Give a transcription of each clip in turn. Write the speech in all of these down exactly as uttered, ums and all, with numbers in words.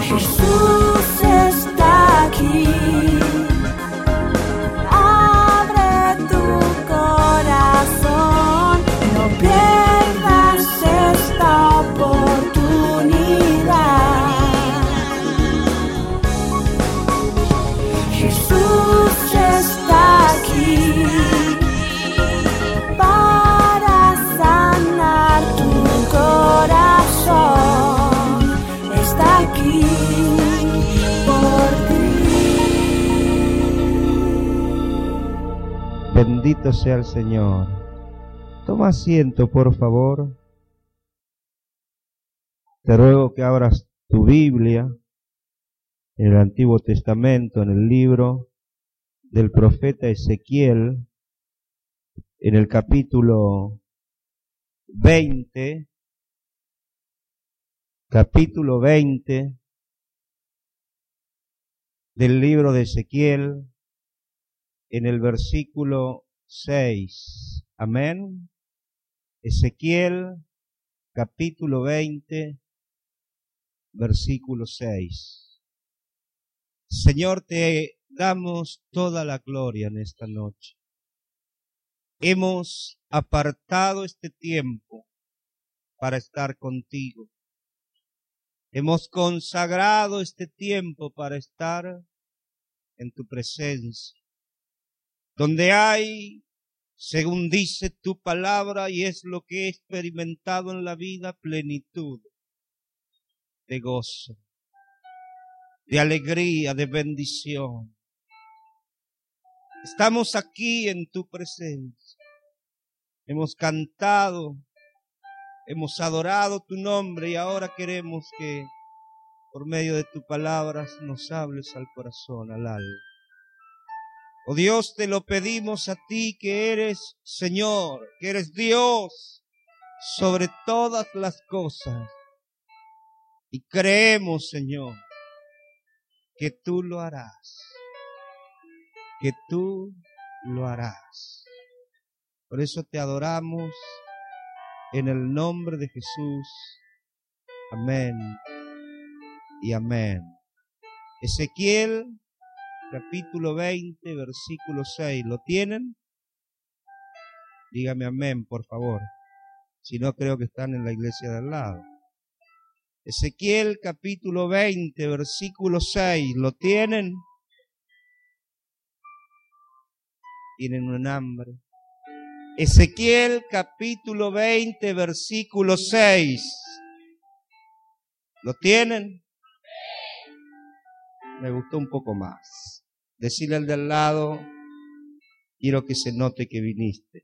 Jesús está aquí. Abre tu corazón, no pierdas esta oportunidad. Jesús está aquí para sanar tu corazón. Está aquí por ti. Bendito sea el Señor. Toma asiento, por favor. Te ruego que abras tu Biblia en el Antiguo Testamento, en el libro del profeta Ezequiel, en el capítulo veinte, capítulo veinte del libro de Ezequiel, en el versículo seis. Amén. Ezequiel, capítulo veinte, versículo seis. Señor, te damos toda la gloria en esta noche. Hemos apartado este tiempo para estar contigo. Hemos consagrado este tiempo para estar en tu presencia, donde hay, según dice tu palabra, y es lo que he experimentado en la vida, plenitud de gozo, de alegría, de bendición. Estamos aquí en tu presencia. Hemos cantado, hemos adorado tu nombre y ahora queremos que por medio de tu palabra nos hables al corazón, al alma. Oh Dios, te lo pedimos a ti que eres Señor, que eres Dios sobre todas las cosas. Y creemos, Señor, que tú lo harás, que tú lo harás. Por eso te adoramos en el nombre de Jesús. Amén y amén. Ezequiel, capítulo veinte, versículo seis. ¿Lo tienen? Dígame amén, por favor. Si no, creo que están en la iglesia de al lado. Ezequiel, capítulo veinte, versículo seis. ¿Lo tienen? Tienen un hambre. Ezequiel, capítulo veinte, versículo seis. ¿Lo tienen? Me gustó un poco más. Decirle al de al lado, quiero que se note que viniste.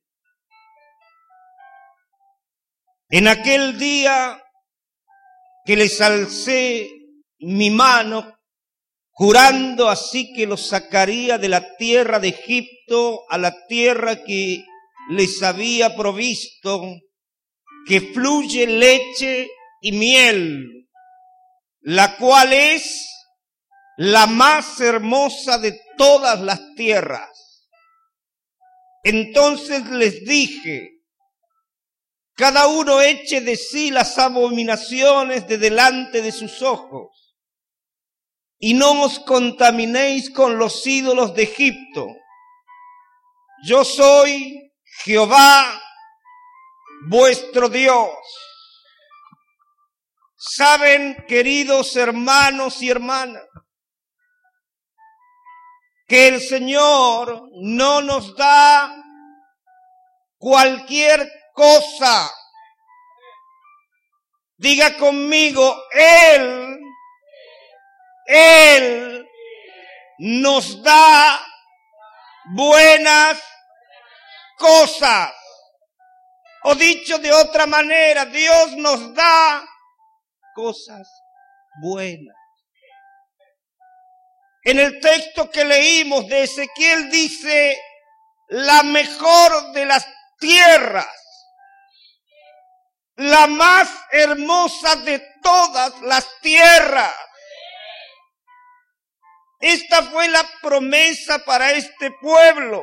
En aquel día que les alcé mi mano, jurando así que los sacaría de la tierra de Egipto a la tierra que les había provisto, que fluye leche y miel, la cual es la más hermosa de todas las tierras. Entonces les dije, cada uno eche de sí las abominaciones de delante de sus ojos, y no os contaminéis con los ídolos de Egipto. Yo soy Jehová, vuestro Dios. Saben, queridos hermanos y hermanas, que el Señor no nos da cualquier cosa. Diga conmigo, Él, Él nos da buenas cosas. O dicho de otra manera, Dios nos da cosas buenas. En el texto que leímos de Ezequiel dice, la mejor de las tierras, la más hermosa de todas las tierras. Esta fue la promesa para este pueblo.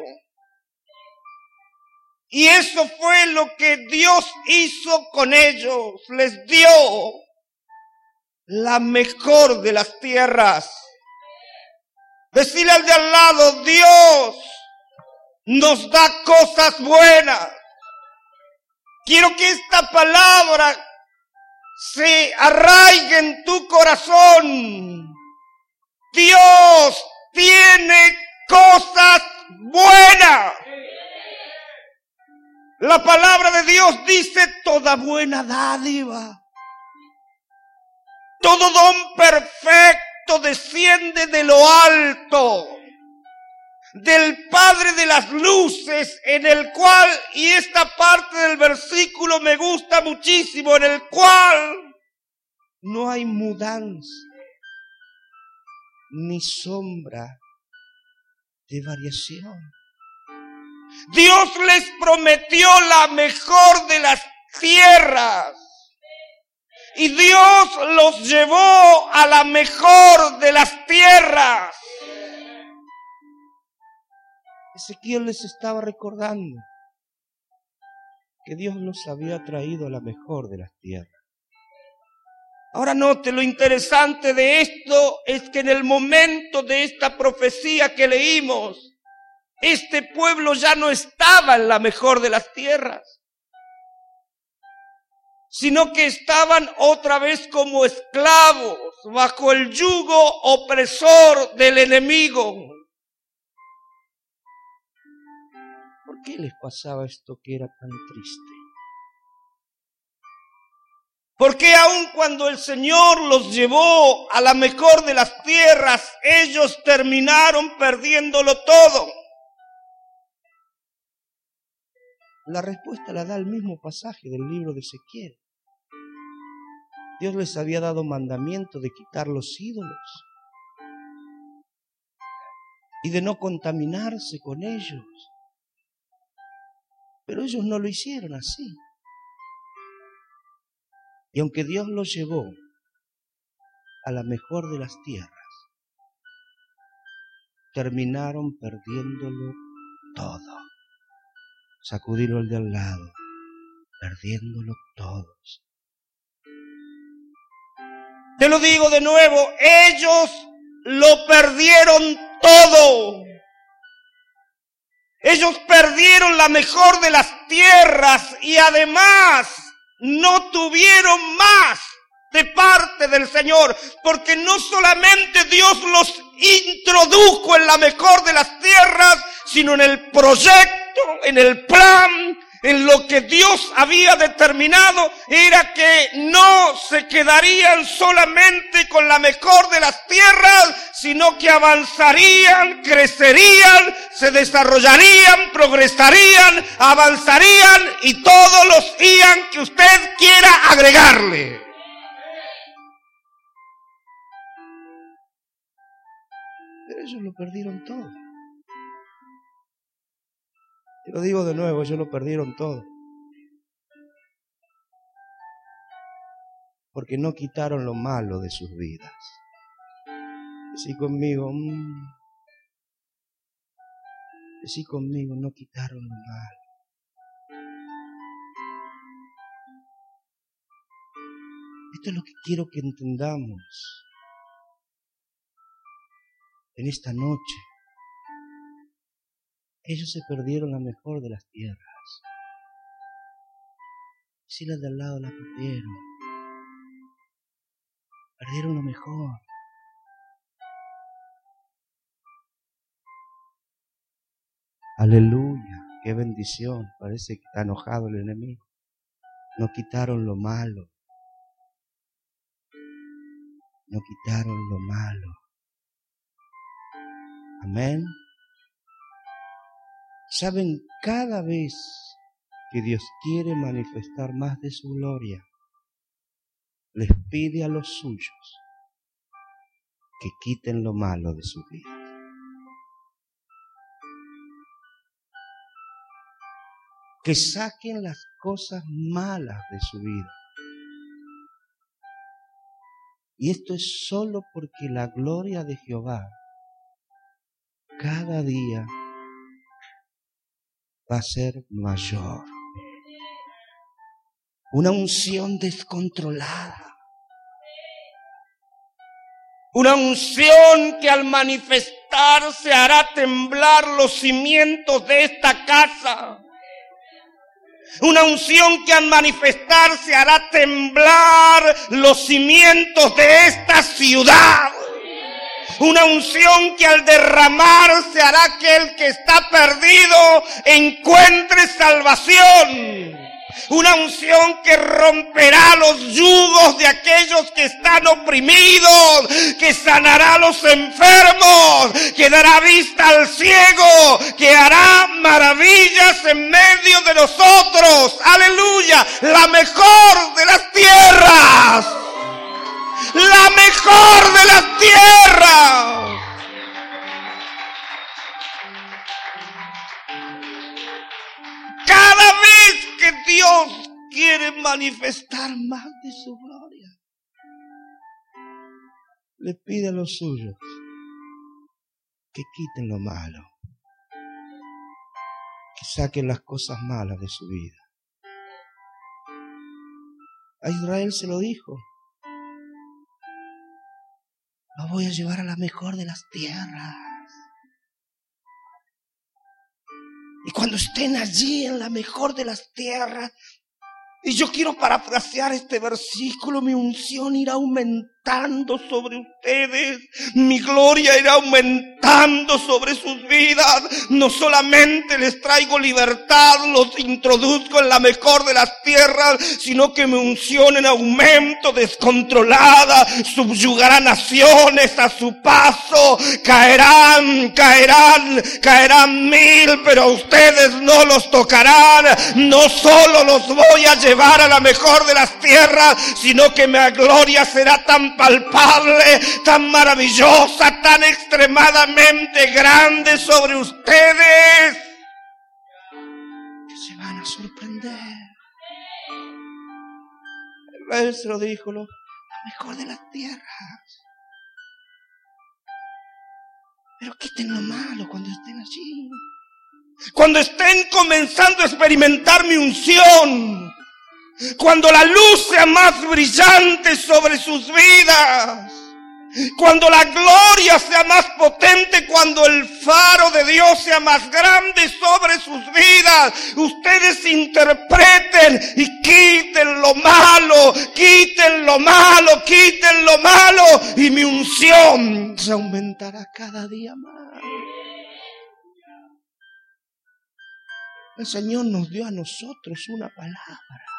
Y eso fue lo que Dios hizo con ellos. Les dio la mejor de las tierras. Decirle al de al lado, Dios nos da cosas buenas. Quiero que esta palabra se arraigue en tu corazón. Dios tiene cosas buenas. La palabra de Dios dice toda buena dádiva, todo don perfecto desciende de lo alto, del Padre de las luces, en el cual, y esta parte del versículo me gusta muchísimo, en el cual no hay mudanza ni sombra de variación. Dios les prometió la mejor de las tierras y Dios los llevó a la mejor de las tierras. Ezequiel les estaba recordando que Dios los había traído a la mejor de las tierras. Ahora note, lo interesante de esto es que en el momento de esta profecía que leímos, este pueblo ya no estaba en la mejor de las tierras, sino que estaban otra vez como esclavos bajo el yugo opresor del enemigo. ¿Por qué les pasaba esto que era tan triste? Porque aun cuando el Señor los llevó a la mejor de las tierras, ellos terminaron perdiéndolo todo. La respuesta la da el mismo pasaje del libro de Ezequiel. Dios les había dado mandamiento de quitar los ídolos y de no contaminarse con ellos. Pero ellos no lo hicieron así. Y aunque Dios los llevó a la mejor de las tierras, terminaron perdiéndolo todo. Sacudirlo al de al lado, perdiéndolo todos. Te lo digo de nuevo, ellos lo perdieron todo. Ellos perdieron la mejor de las tierras y además no tuvieron más de parte del Señor, porque no solamente Dios los introdujo en la mejor de las tierras, sino en el proyecto, en el plan, en lo que Dios había determinado, era que no se quedarían solamente con la mejor de las tierras, sino que avanzarían, crecerían, se desarrollarían, progresarían, avanzarían y todos los ían que usted quiera agregarle. Pero ellos lo perdieron todo. Te lo digo de nuevo, ellos lo perdieron todo. Porque no quitaron lo malo de sus vidas. Decí conmigo, mmm, decí conmigo, no quitaron lo malo. Esto es lo que quiero que entendamos en esta noche. Ellos se perdieron la mejor de las tierras. Si las de al lado la perdieron. Perdieron lo mejor. Aleluya, qué bendición. Parece que está enojado el enemigo. No quitaron lo malo. No quitaron lo malo. Amén. Saben, cada vez que Dios quiere manifestar más de su gloria, les pide a los suyos que quiten lo malo de su vida. Que saquen las cosas malas de su vida. Y esto es solo porque la gloria de Jehová cada día va a ser mayor. Una unción descontrolada. Una unción que al manifestarse hará temblar los cimientos de esta casa. Una unción que al manifestarse hará temblar los cimientos de esta ciudad. Una unción que al derramarse hará que el que está perdido encuentre salvación. Una unción que romperá los yugos de aquellos que están oprimidos, que sanará a los enfermos, que dará vista al ciego, que hará maravillas en medio de nosotros. Aleluya, la mejor de las tierras. La mejor de las tierras. Cada vez que Dios quiere manifestar más de su gloria, le pide a los suyos que quiten lo malo, que saquen las cosas malas de su vida. A Israel se lo dijo: lo voy a llevar a la mejor de las tierras. Y cuando estén allí en la mejor de las tierras, y yo quiero parafrasear este versículo, mi unción irá aumentando sobre ustedes, mi gloria irá aumentando sobre sus vidas. No solamente les traigo libertad, los introduzco en la mejor de las tierras, sino que mi unción en aumento descontrolada subyugará naciones a su paso. Caerán, caerán, caerán mil, pero a ustedes no los tocarán. No solo los voy a llevar llevar a la mejor de las tierras, sino que mi gloria será tan palpable, tan maravillosa, tan extremadamente grande sobre ustedes, que se van a sorprender. Él se lo dijo, lo mejor de las tierras. Pero quiten lo malo cuando estén allí, cuando estén comenzando a experimentar mi unción, cuando la luz sea más brillante sobre sus vidas, cuando la gloria sea más potente, cuando el faro de Dios sea más grande sobre sus vidas, ustedes interpreten y quiten lo malo, quiten lo malo, quiten lo malo, y mi unción se aumentará cada día más. El Señor nos dio a nosotros una palabra.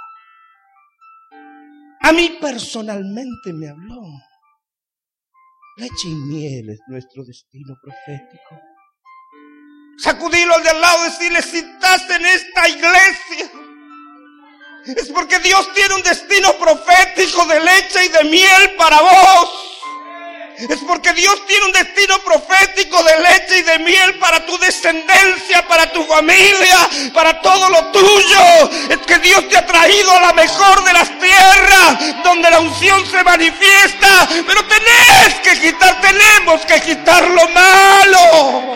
A mí personalmente me habló. Leche y miel es nuestro destino profético. Sacudilo al de al lado y decirle: si estás en esta iglesia, es porque Dios tiene un destino profético de leche y de miel para vos. Es porque Dios tiene un destino profético de leche y de miel para tu descendencia, para tu familia, para todo lo tuyo. Es que Dios te ha traído a la mejor de las tierras, donde la unción se manifiesta. Pero tenés que quitar, tenemos que quitar lo malo.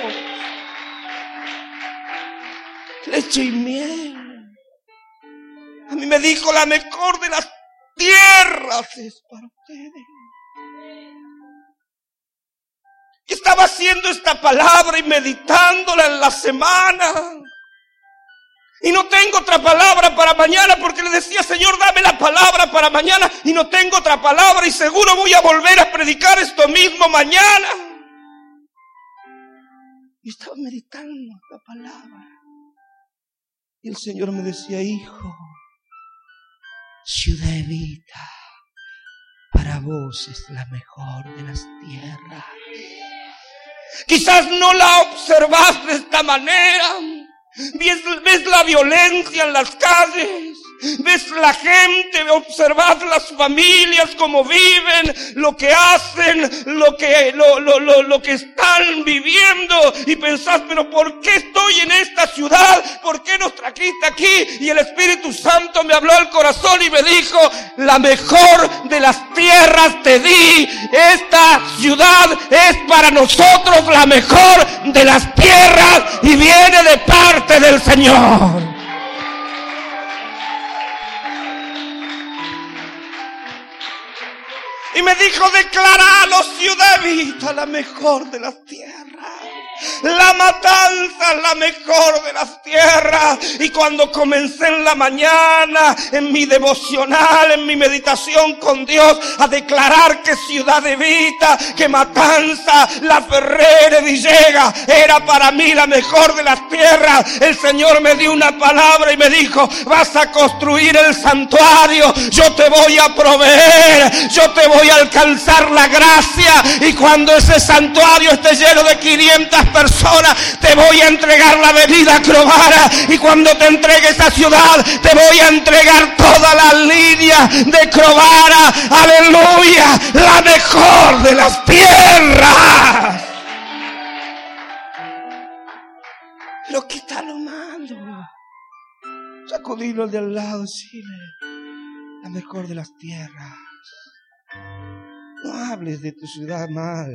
Leche y miel. A mí me dijo: la mejor de las tierras es para ustedes. Y estaba haciendo esta palabra y meditándola en la semana. Y no tengo otra palabra para mañana, porque le decía: Señor, dame la palabra para mañana. Y no tengo otra palabra, y seguro voy a volver a predicar esto mismo mañana. Y estaba meditando la palabra. Y el Señor me decía: hijo, Ciudad Evita, para vos es la mejor de las tierras. Quizás no la observas de esta manera. Ves, ves la violencia en las calles, ves la gente, observas las familias, cómo viven, lo que hacen, lo que, lo, lo, lo, lo que están viviendo, y pensás: pero ¿por qué estoy en esta ciudad? ¿Por qué nos trajiste aquí? Y el Espíritu Santo me habló al corazón y me dijo: la mejor de las tierras te di. Esta ciudad es para nosotros la mejor de las tierras, y viene de parte del Señor. Y me dijo, declaralo ciudad Evita, la mejor de las tierras. La matanza es la mejor de las tierras. Y cuando comencé en la mañana, en mi devocional, en mi meditación con Dios, a declarar que Ciudad Evita, que Matanza, La Ferrere, Villegas, era para mí la mejor de las tierras, el Señor me dio una palabra y me dijo, vas a construir el santuario, yo te voy a proveer, yo te voy a alcanzar la gracia, y cuando ese santuario esté lleno de quinientas personas, te voy a entregar la bebida Crovara, y cuando te entregue esa ciudad, te voy a entregar toda la línea de Crovara. Aleluya, la mejor de las tierras. Pero quita lo malo, sacudirlo al de al lado, decirle, la mejor de las tierras. No hables de tu ciudad mal.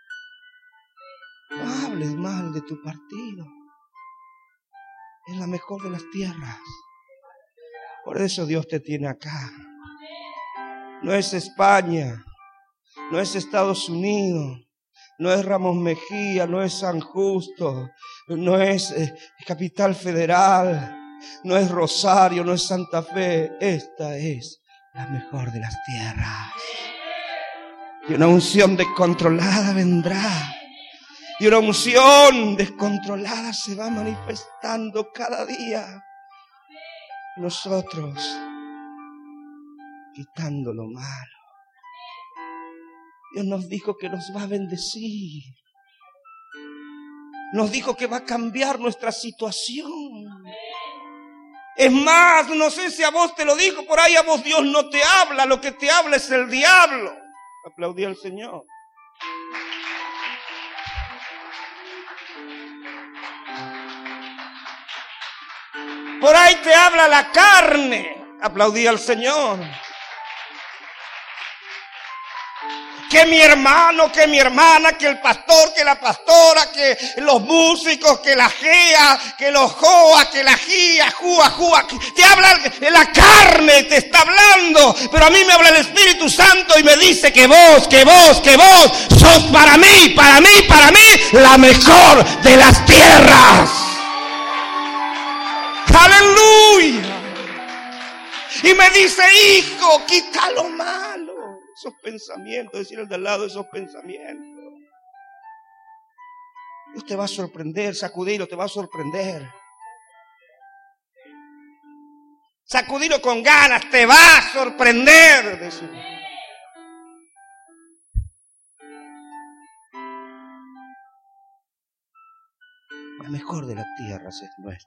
No hables mal de tu partido. Es la mejor de las tierras. Por eso Dios te tiene acá. No es España, no es Estados Unidos, no es Ramos Mejía, no es San Justo, no es eh, Capital Federal, no es Rosario, no es Santa Fe. Esta es la mejor de las tierras. Y una unción descontrolada vendrá. Y una unción descontrolada se va manifestando cada día. Nosotros quitando lo malo. Dios nos dijo que nos va a bendecir. Nos dijo que va a cambiar nuestra situación. Es más, no sé si a vos te lo dijo, por ahí a vos Dios no te habla, lo que te habla es el diablo. Aplaudí al Señor. Por ahí te habla la carne. Aplaudí al Señor. Que mi hermano, que mi hermana, que el pastor, que la pastora, que los músicos, que la gea, que los joa, que la gía, jua, jua. Te habla la carne, te está hablando. Pero a mí me habla el Espíritu Santo y me dice que vos, que vos, que vos sos para mí, para mí, para mí, la mejor de las tierras. ¡Aleluya! Y me dice, hijo, quita lo malo. Esos pensamientos, decir al de al lado, esos pensamientos. Dios te va a sorprender, sacudirlo, te va a sorprender. Sacudirlo con ganas, te va a sorprender. Decir. La mejor de las tierras es nuestra.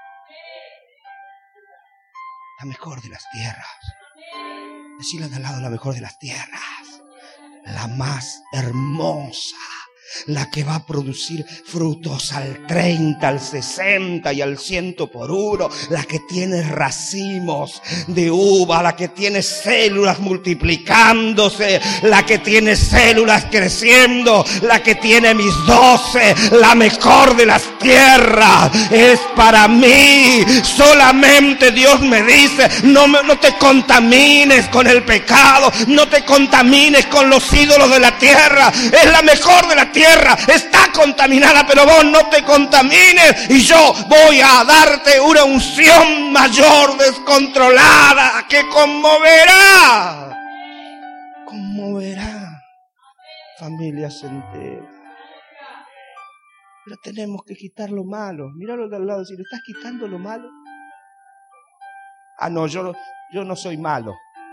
La mejor de las tierras. Decirle al de al lado, la mejor de las tierras. La más hermosa. La que va a producir frutos al treinta, al sesenta y al ciento por uno. La que tiene racimos de uva. La que tiene células multiplicándose. La que tiene células creciendo. La que tiene mis doce. La mejor de las tierras es para mí. Solamente Dios me dice, no, me, no te contamines con el pecado. No te contamines con los ídolos de la tierra. Es la mejor de la tierra. Tierra está contaminada, pero vos no te contamines y yo voy a darte una unción mayor, descontrolada, que conmoverá, conmoverá familias enteras. Pero tenemos que quitar lo malo. Míralo de al lado, si le estás quitando lo malo. Ah, no, yo, yo no soy malo.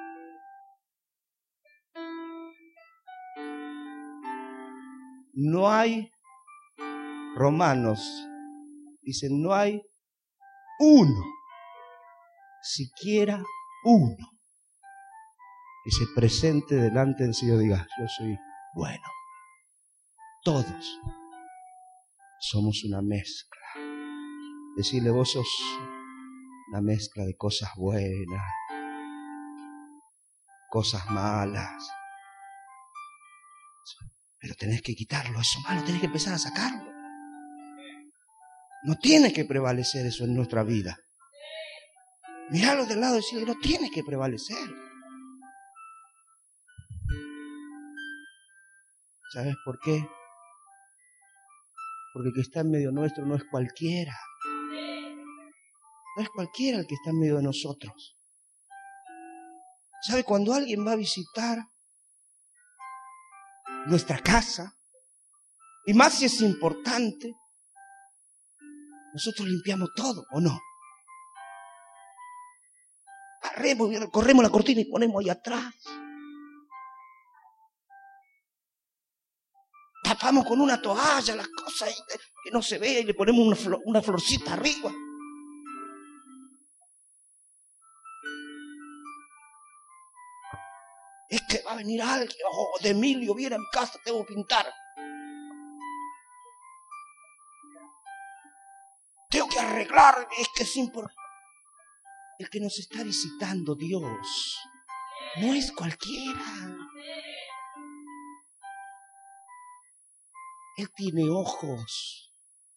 No hay, Romanos, dicen, no hay uno, siquiera uno, que se presente delante del Señor y diga, yo soy bueno. Todos somos una mezcla. Decirle, vos sos una mezcla de cosas buenas, cosas malas. Pero tenés que quitarlo, eso malo, tenés que empezar a sacarlo. No tiene que prevalecer eso en nuestra vida. Miralo del lado y decirle, no tiene que prevalecer. ¿Sabes por qué? Porque el que está en medio nuestro no es cualquiera. No es cualquiera el que está en medio de nosotros. ¿Sabe? Cuando alguien va a visitar nuestra casa, y más si es importante, nosotros limpiamos todo, ¿o no? Barremos, corremos la cortina y ponemos ahí atrás. Tapamos con una toalla las cosas que no se ve y le ponemos una, flor, una florcita arriba. Es que va a venir alguien, oh, de Emilio viene a mi casa, tengo que pintar. Tengo que arreglar, es que es importante. El que nos está visitando, Dios, no es cualquiera. Él tiene ojos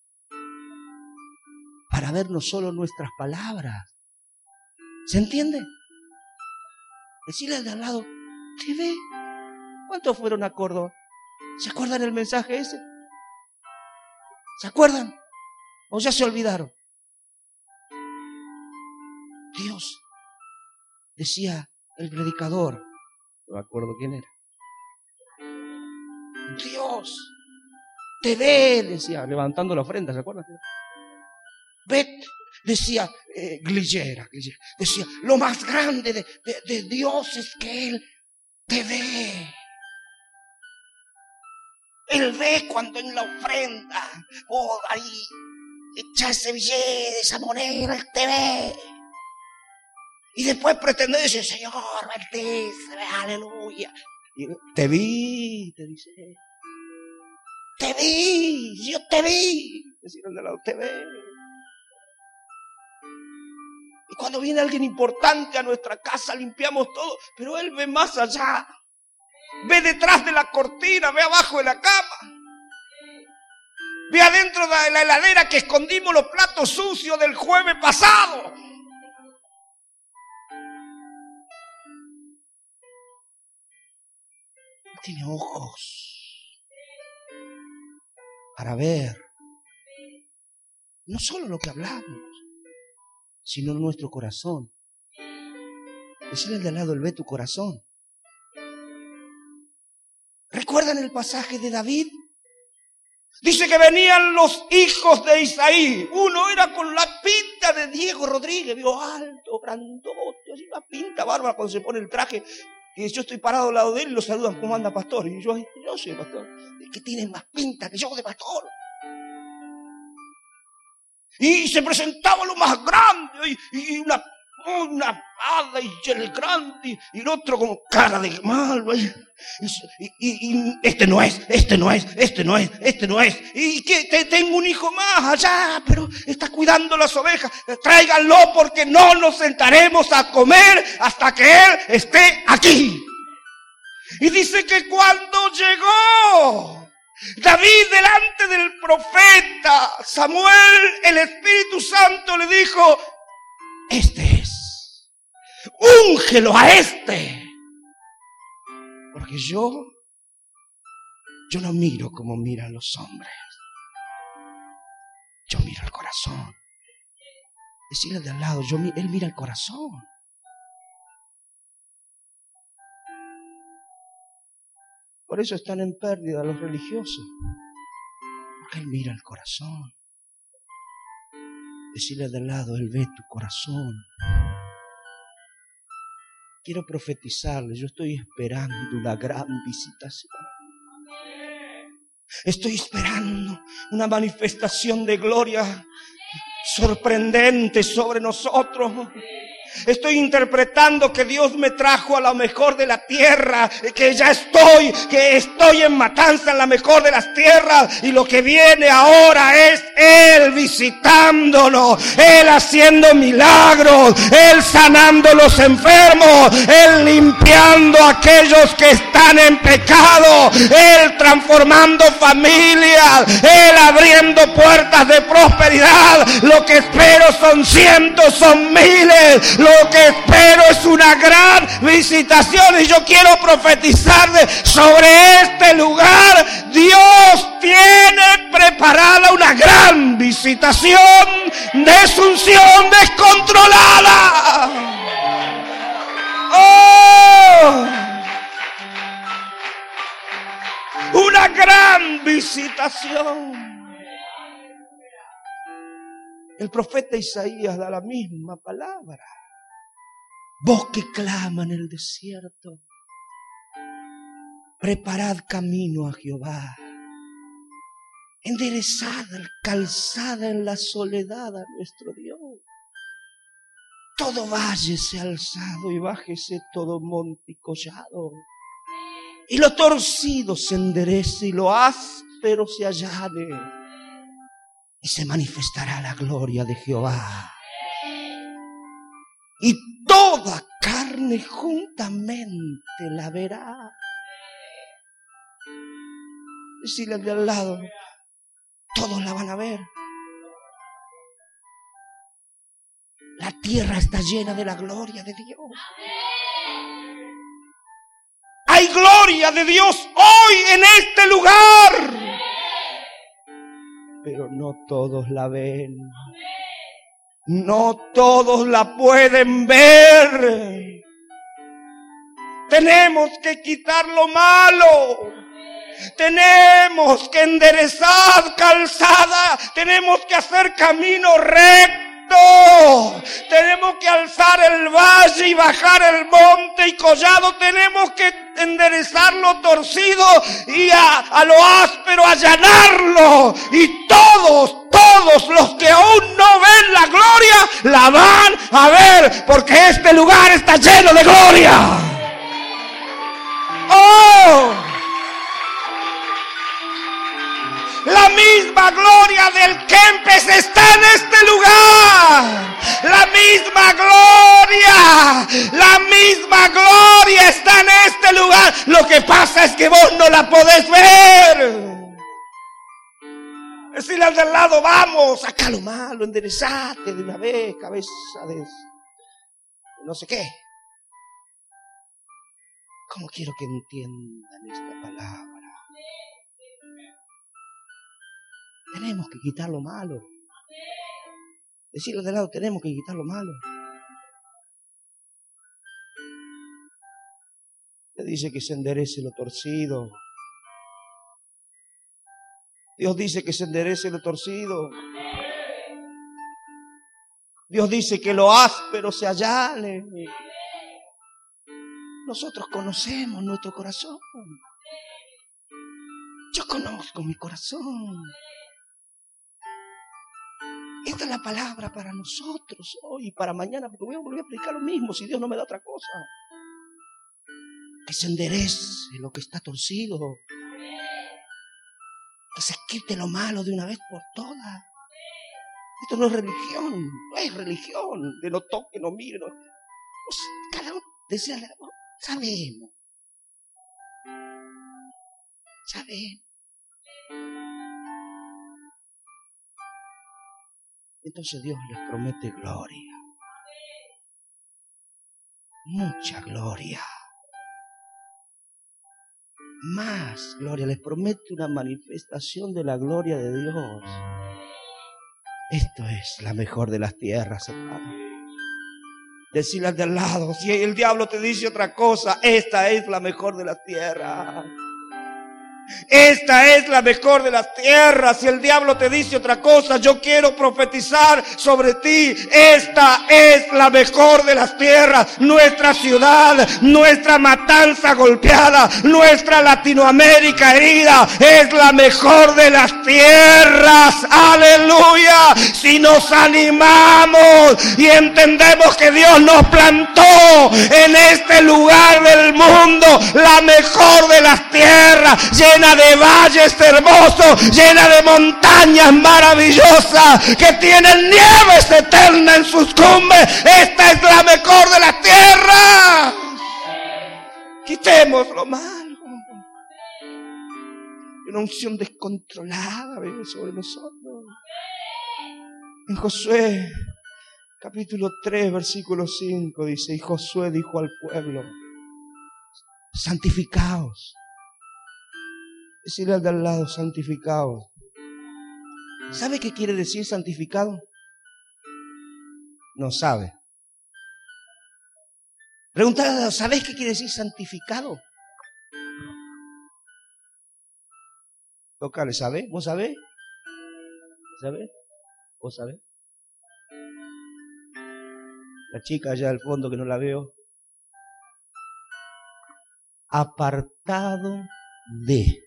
para ver no solo nuestras palabras. ¿Se entiende? Decirle al de al lado, ¿te ve? ¿Cuántos fueron a Córdoba? ¿Se acuerdan el mensaje ese? ¿Se acuerdan? ¿O ya se olvidaron? Dios, decía el predicador, no me acuerdo quién era. Dios te ve, decía, levantando la ofrenda, ¿se acuerdan? Ve, decía eh, Glillera, Glillera, decía, lo más grande de, de, de Dios es que Él te ve. Él ve cuando en la ofrenda, oh, ahí, echa ese billete, esa moneda, Él te ve. Y después pretende decir, Señor, bendíceme, aleluya. Y, te vi, te dice. Te vi, yo te vi. Decir al de lado, te ve. Y cuando viene alguien importante a nuestra casa, limpiamos todo, pero Él ve más allá. Ve detrás de la cortina, ve abajo de la cama. Ve adentro de la heladera que escondimos los platos sucios del jueves pasado. Él tiene ojos para ver no solo lo que hablamos, sino nuestro corazón. Decirle al de al lado, Él ve tu corazón. ¿Recuerdan el pasaje de David? Dice que venían los hijos de Isaí. Uno era con la pinta de Diego Rodríguez, vio alto, grandote, así una pinta bárbara cuando se pone el traje. Y yo estoy parado al lado de él y lo saludan, ¿cómo anda, pastor? Y yo, yo soy el pastor. Es que tiene más pinta que yo de pastor. Y se presentaba lo más grande, y, y una, una espada, y el grande, y el otro con cara de malo. Y, y, y este no es, este no es, este no es, este no es. Y que te, tengo un hijo más allá, pero está cuidando las ovejas. Tráiganlo porque no nos sentaremos a comer hasta que él esté aquí. Y dice que cuando llegó David delante del profeta Samuel, el Espíritu Santo le dijo, este es, úngelo a este. Porque yo, yo no miro como miran los hombres. Yo miro el corazón. Decirle de al lado, yo, él mira el corazón. Por eso están en pérdida los religiosos. Porque Él mira el corazón. Decirle de al lado, Él ve tu corazón. Quiero profetizarle, yo estoy esperando una gran visitación. Estoy esperando una manifestación de gloria sorprendente sobre nosotros. Estoy interpretando que Dios me trajo a lo mejor de la tierra, que ya estoy, que estoy en Matanza, en la mejor de las tierras, y lo que viene ahora es Él visitándonos, Él haciendo milagros, Él sanando los enfermos, Él limpiando a aquellos que están en pecado, Él transformando familias, Él abriendo puertas de prosperidad. Lo que espero son cientos, son miles, Lo que espero es una gran visitación y yo quiero profetizar sobre este lugar. Dios tiene preparada una gran visitación de su unción descontrolada. ¡Oh! Una gran visitación. El profeta Isaías da la misma palabra. Vos que clama en el desierto, preparad camino a Jehová. Enderezad calzada en la soledad a nuestro Dios. Todo valle sea alzado y bájese todo monte y collado. Y lo torcido se enderece y lo áspero se allane. Y se manifestará la gloria de Jehová. Y toda carne juntamente la verá. Decirle al de al lado, todos la van a ver. La tierra está llena de la gloria de Dios. Hay gloria de Dios hoy en este lugar. Pero no todos la ven. No todos la pueden ver. Tenemos que quitar lo malo. Tenemos que enderezar calzada. Tenemos que hacer camino recto. Tenemos que alzar el valle y bajar el monte y collado. Tenemos que enderezar lo torcido y a, a lo áspero allanarlo. Y todos, todos los que aún no ven la gloria, la van a ver, porque este lugar está lleno de gloria. ¡Oh! La misma gloria del Kempes está en este lugar. La misma gloria, la misma gloria está en este lugar. Lo que pasa es que vos no la podés ver. Decirle al del lado, vamos, saca lo malo, enderezate de una vez, cabeza de no sé qué. ¿Cómo quiero que entiendan esta palabra? Tenemos que quitar lo malo. Decirle de lado, tenemos que quitar lo malo. Le dice que se enderece lo torcido. Dios dice que se enderece lo torcido. Dios dice que lo áspero se allane. Nosotros conocemos nuestro corazón. Yo conozco mi corazón. Esta es la palabra para nosotros hoy y para mañana, porque voy a volver a explicar lo mismo si Dios no me da otra cosa. Que se enderece lo que está torcido. Que se quite lo malo de una vez por todas. Esto no es religión, no es religión. De no toque, no mire. No. Pues, cada uno decía, sabemos. Sabemos. Entonces Dios les promete gloria. Mucha gloria. Más gloria. Les promete una manifestación de la gloria de Dios. Esto es la mejor de las tierras, hermano. Decirle al de al lado, si el diablo te dice otra cosa, esta es la mejor de las tierras. Esta es la mejor de las tierras. Si el diablo te dice otra cosa, yo quiero profetizar sobre ti. Esta es la mejor de las tierras. Nuestra ciudad, nuestra matanza golpeada, nuestra Latinoamérica herida, es la mejor de las tierras. Aleluya. Si nos animamos y entendemos que Dios nos plantó en este lugar del mundo, la mejor de las tierras, llena de valles hermosos, llena de montañas maravillosas que tienen nieves eternas en sus cumbres. Esta es la mejor de las tierras. Quitemos lo malo. Una unción descontrolada viene sobre nosotros. En Josué Capítulo tres, versículo cinco dice, y Josué dijo al pueblo, santificaos. Decirle al de al lado, santificaos. ¿Sabe qué quiere decir santificado? No sabe. Preguntarle al lado, ¿sabes qué quiere decir santificado? Tócale, ¿sabes? ¿Vos sabés? ¿Sabés? ¿Vos sabés? La chica allá al fondo que no la veo. Apartado de.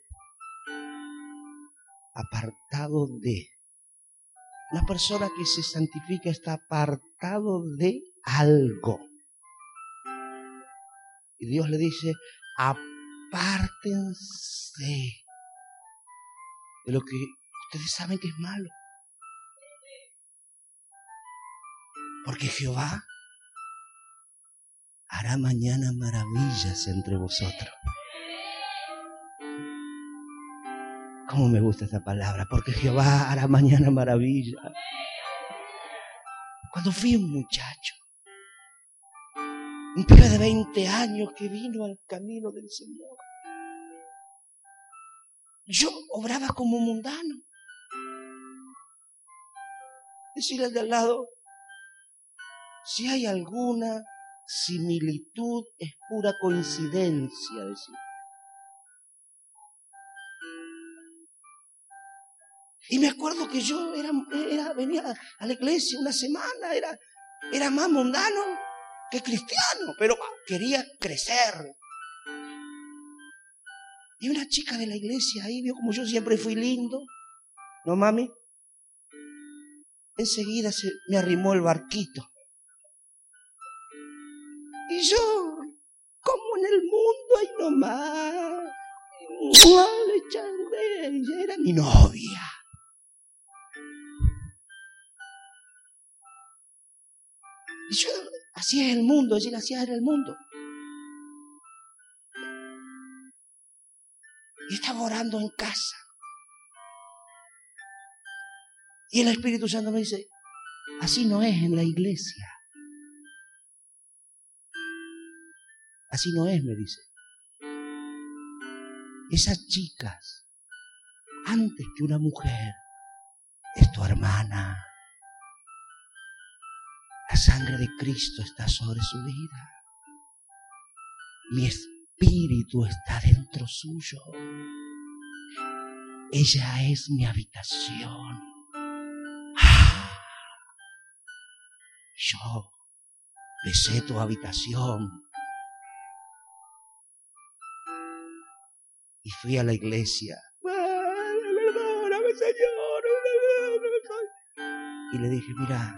Apartado de. Una persona que se santifica está apartado de algo. Y Dios le dice, apártense de lo que ustedes saben que es malo. Porque Jehová hará mañana maravillas entre vosotros. ¿Cómo me gusta esta palabra? Porque Jehová hará mañana maravillas. Cuando fui un muchacho, un pibe de veinte años que vino al camino del Señor, yo obraba como mundano. Decirle al de al lado, si hay alguna similitud, es pura coincidencia, decir. Y me acuerdo que yo era, era, venía a la iglesia una semana, era, era más mundano que cristiano, pero quería crecer. Y una chica de la iglesia ahí vio como yo siempre fui lindo. ¿No, mami? Enseguida se me arrimó el barquito. Y yo, como en el mundo, ahí nomás, le echarle, ella era mi novia. Y yo, así es el mundo, decir, así era el mundo. Y estaba orando en casa. Y el Espíritu Santo me dice, así no es en la iglesia. Así no es, me dice. Esas chicas, antes que una mujer, es tu hermana. La sangre de Cristo está sobre su vida. Mi espíritu está dentro suyo. Ella es mi habitación. Ah, yo besé tu habitación. Y fui a la iglesia. Perdóname, Señor. Y le dije, mira,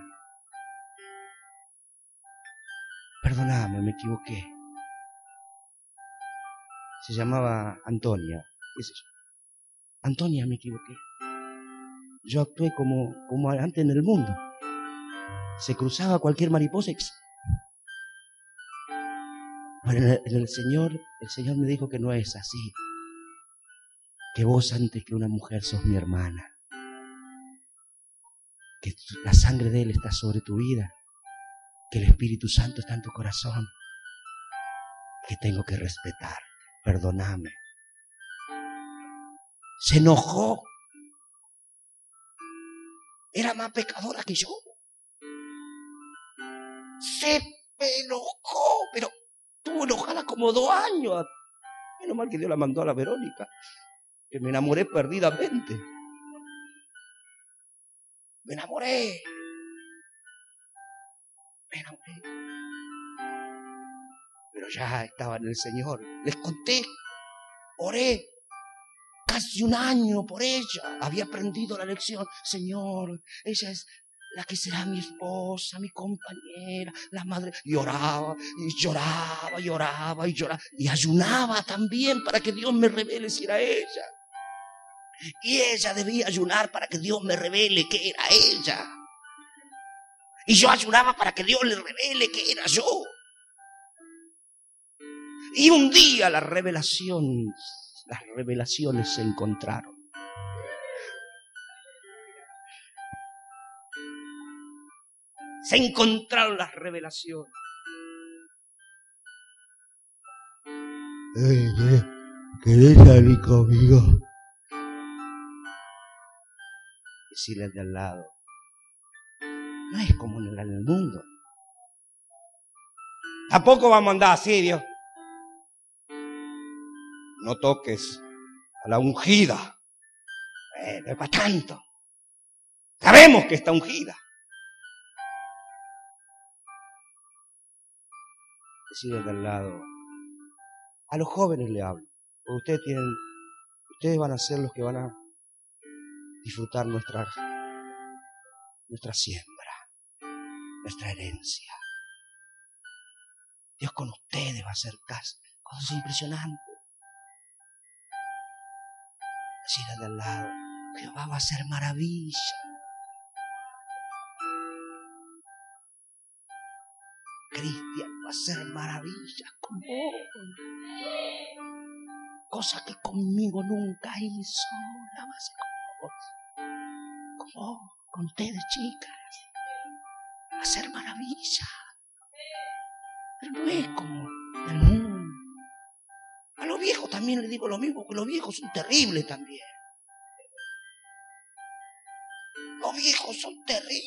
perdóname, me equivoqué. Se llamaba Antonia. ¿Qué es eso? Antonia, me equivoqué. Yo actué como, como antes en el mundo. Se cruzaba cualquier mariposa. Pero en el, en el Señor, el Señor me dijo que no es así. Que vos antes que una mujer sos mi hermana. Que la sangre de Él está sobre tu vida. Que el Espíritu Santo está en tu corazón. Que tengo que respetar. Perdóname. Se enojó. Era más pecadora que yo. Se enojó, pero estuvo enojada como dos años. Menos mal que Dios la mandó a la Verónica. Que me enamoré perdidamente. Me enamoré. Me enamoré. Pero ya estaba en el Señor. Les conté. Oré. Casi un año por ella. Había aprendido la lección. Señor, ella es la que será mi esposa, mi compañera, la madre. Y oraba, y lloraba, y lloraba, y lloraba. Y ayunaba también para que Dios me revele si era ella. Y ella debía ayunar para que Dios me revele que era ella. Y yo ayunaba para que Dios le revele que era yo. Y un día la revelación, las revelaciones se encontraron. Se encontraron las revelaciones. ¿Querés salir conmigo? Decirle al de al lado, no es como en el mundo. Tampoco vamos a andar así, Dios. No toques a la ungida. Eh, no es para tanto. Sabemos que está ungida. Decirle al de al lado, a los jóvenes le hablo. Porque ustedes tienen, ustedes van a ser los que van a disfrutar nuestra, nuestra siembra, nuestra herencia. Dios con ustedes va a hacer cosas impresionantes. Decirle al de al lado, Jehová va a hacer maravilla. Cristian va a hacer maravillas con vos. Cosas que conmigo nunca hizo. La va a hacer con vos. Con vos, con ustedes, chicas. Va a hacer maravillas. Pero no es como el mundo. A los viejos también les digo lo mismo, porque los viejos son terribles también. Los viejos son terribles.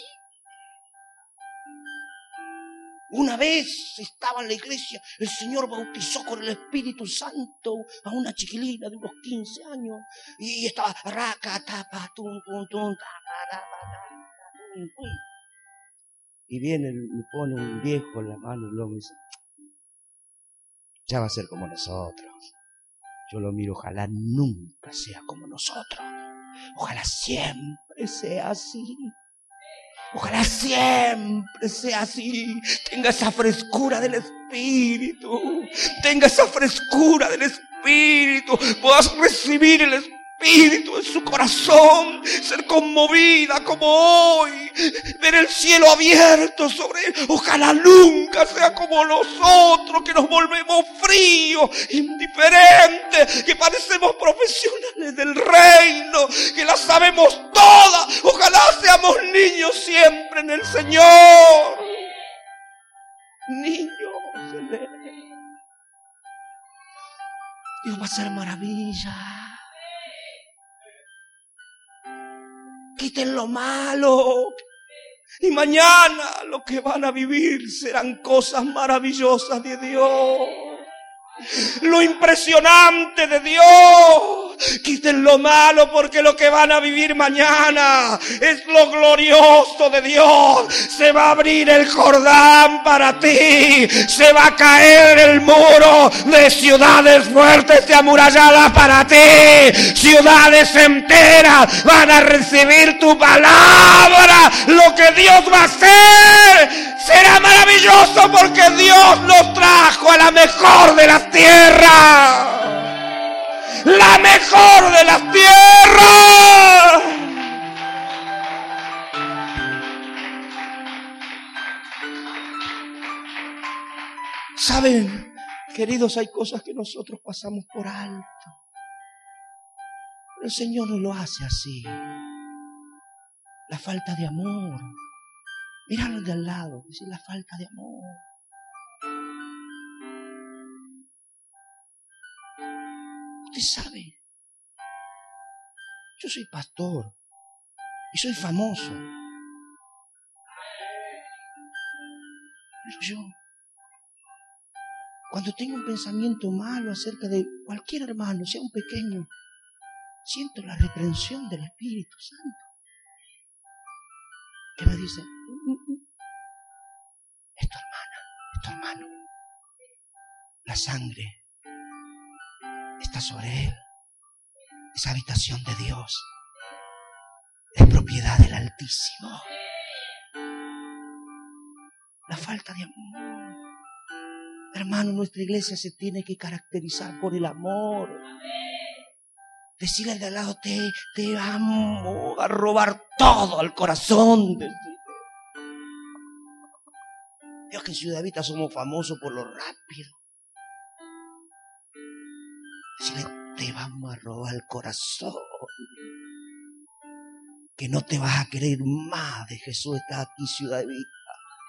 Una vez estaba en la iglesia, el Señor bautizó con el Espíritu Santo a una chiquilina de unos quince años. Y estaba raca, tapa, tum, tum, tum, tapa, tapa, tapa, tum, tum. Y viene, me pone un viejo en la mano y luego me dice, ya va a ser como nosotros. Yo lo miro, ojalá nunca sea como nosotros. Ojalá siempre sea así. Ojalá siempre sea así. Tenga esa frescura del Espíritu. Tenga esa frescura del Espíritu. Puedas recibir el Espíritu en su corazón. Ser conmovida como hoy. Ver el cielo abierto sobre él. Ojalá nunca sea como nosotros, que nos volvemos fríos, indiferentes, que parecemos profesionales del reino, que las sabemos todas. Ojalá seamos niños siempre en el Señor. Niños en él. Dios va a hacer maravilla. Quiten lo malo. Y mañana lo que van a vivir serán cosas maravillosas de Dios. Lo impresionante de Dios. Quiten lo malo, porque lo que van a vivir mañana es lo glorioso de Dios. Se va a abrir el Jordán para ti. Se va a caer el muro de ciudades fuertes y amuralladas para ti. Ciudades enteras van a recibir tu palabra. Lo que Dios va a hacer será maravilloso, porque Dios nos trajo a la mejor de las tierras. La mejor de las tierras. Saben, queridos, hay cosas que nosotros pasamos por alto. Pero el Señor no lo hace así. La falta de amor. Míralo de al lado, decir la falta de amor. Usted sabe, yo soy pastor y soy famoso. Pero yo, cuando tengo un pensamiento malo acerca de cualquier hermano, sea un pequeño, siento la reprensión del Espíritu Santo, que me dice, es tu hermana, es tu hermano. La sangre está sobre él. Esa habitación de Dios es propiedad del Altísimo. La falta de amor. Hermano, nuestra iglesia se tiene que caracterizar por el amor. Decirle al de al lado, te, te amo, a robar todo al corazón. Dios, que en Ciudad Vista somos famosos por lo rápido. Decirle, te vamos a robar el corazón. Que no te vas a querer más de Jesús. Está aquí, Ciudad Vista.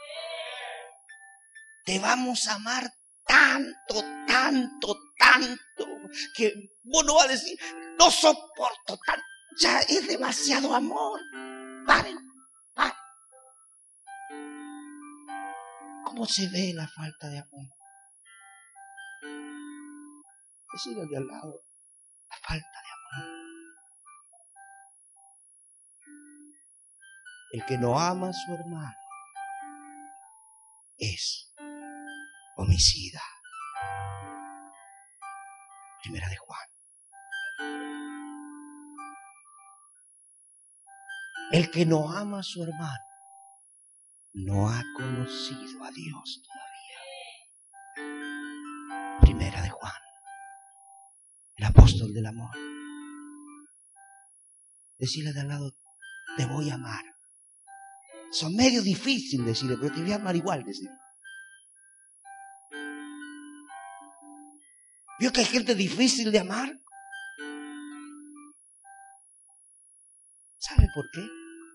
te vamos a amar tanto, tanto, tanto, que vos no vas a decir, no soporto tanto, ya es demasiado amor. Paren, paren. ¿Cómo se ve la falta de amor? Decirle al de al lado, la falta de amor. El que no ama a su hermano es homicida. Primera de Juan. El que no ama a su hermano no ha conocido a Dios todavía. Primera de Juan. El apóstol del amor. Decirle de al lado, te voy a amar. Son medio difícil decirle, pero te voy a amar igual, decirle. ¿Vio que hay gente difícil de amar? ¿Sabe por qué?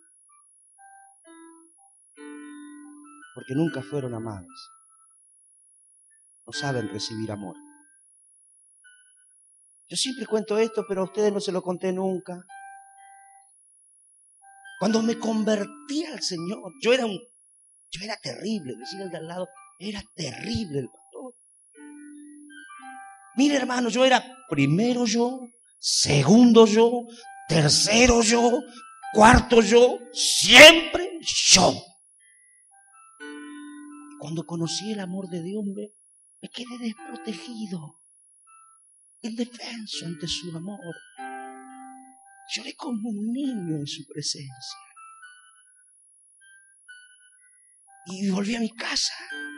Porque nunca fueron amados. No saben recibir amor. Yo siempre cuento esto, pero a ustedes no se lo conté nunca. Cuando me convertí al Señor, yo era un, yo era terrible, decirle al de al lado, era terrible el pastor. Mire, hermano, yo era primero yo, segundo yo, tercero yo, cuarto yo, siempre yo. Cuando conocí el amor de Dios, me, me quedé desprotegido, indefenso ante su amor. Lloré como un niño en su presencia. Y volví a mi casa.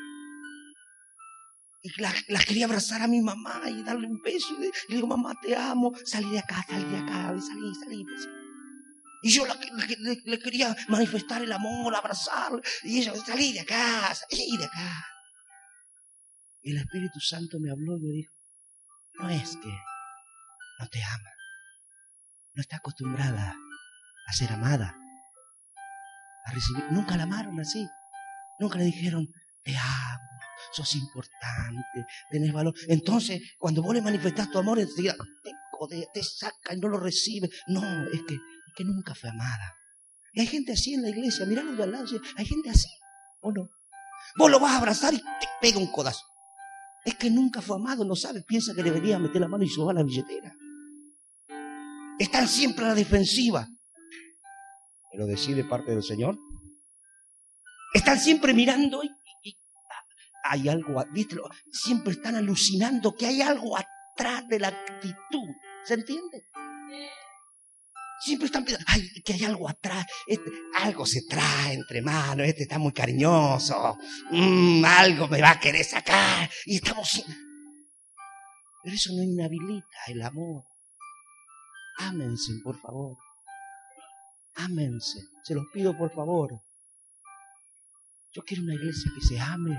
Y la, la quería abrazar a mi mamá y darle un beso. Y le, y le digo, mamá, te amo. Salí de acá, salí de acá, salí, salí. Y yo la, le, le quería manifestar el amor, abrazarle. Y ella, salí de acá, salí de acá. Y el Espíritu Santo me habló y me dijo, no es que no te ama. No está acostumbrada a ser amada, a recibir. Nunca la amaron así. Nunca le dijeron, te amo, sos importante, tenés valor. Entonces, cuando vos le manifestás tu amor, enseguida te codea, te saca y no lo recibe. No, es que, es que nunca fue amada. Y hay gente así en la iglesia, mirá los de al lado, hay gente así, ¿o no? Vos lo vas a abrazar y te pega un codazo. Es que nunca fue amado, no sabe, piensa que debería meter la mano y sobar la billetera. Están siempre a la defensiva. ¿Me lo decide parte del Señor? Están siempre mirando y, y, y hay algo, ¿viste? Siempre están alucinando que hay algo atrás de la actitud. ¿Se entiende? Siempre están pensando, ay, que hay algo atrás. Este, algo se trae entre manos. Este está muy cariñoso. Mm, algo me va a querer sacar. Y estamos sin... Pero eso no inhabilita el amor. Ámense, por favor. Ámense. Se los pido, por favor. Yo quiero una iglesia que se ame.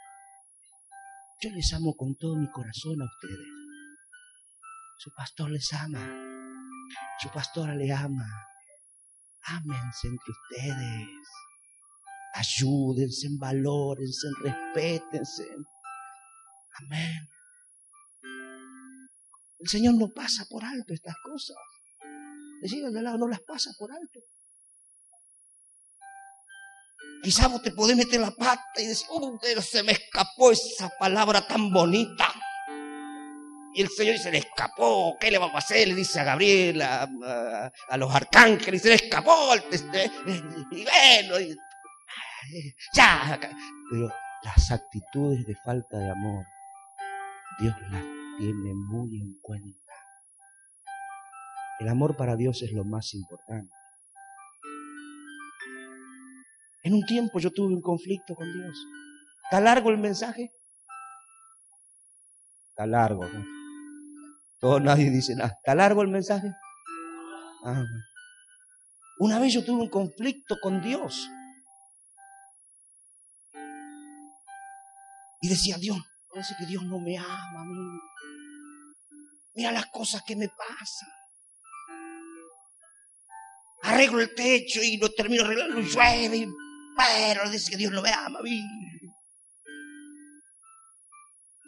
Yo les amo con todo mi corazón a ustedes. Su pastor les ama. Su pastora le ama. Ámense entre ustedes. Ayúdense, valórense, respétense. Amén. El Señor no pasa por alto estas cosas. Decir de lado, no las pasa por alto. Quizás vos te podés meter la pata y decir, oh, se me escapó esa palabra tan bonita. Y el Señor se le escapó. ¿Qué le vamos a hacer? Le dice a Gabriel, a, a, a los arcángeles, se le escapó. Este, y bueno, y, ya. Pero las actitudes de falta de amor, Dios las tiene muy en cuenta. El amor para Dios es lo más importante. En un tiempo yo tuve un conflicto con Dios. ¿Está largo el mensaje? Está largo, ¿no? Todo, nadie dice nada. ¿Está largo el mensaje? Ah, una vez yo tuve un conflicto con Dios. Y decía, Dios, parece que Dios no me ama a mí. Mira las cosas que me pasan. Arreglo el techo y lo termino arreglando y llueve. Pero dice que Dios no me ama a mí.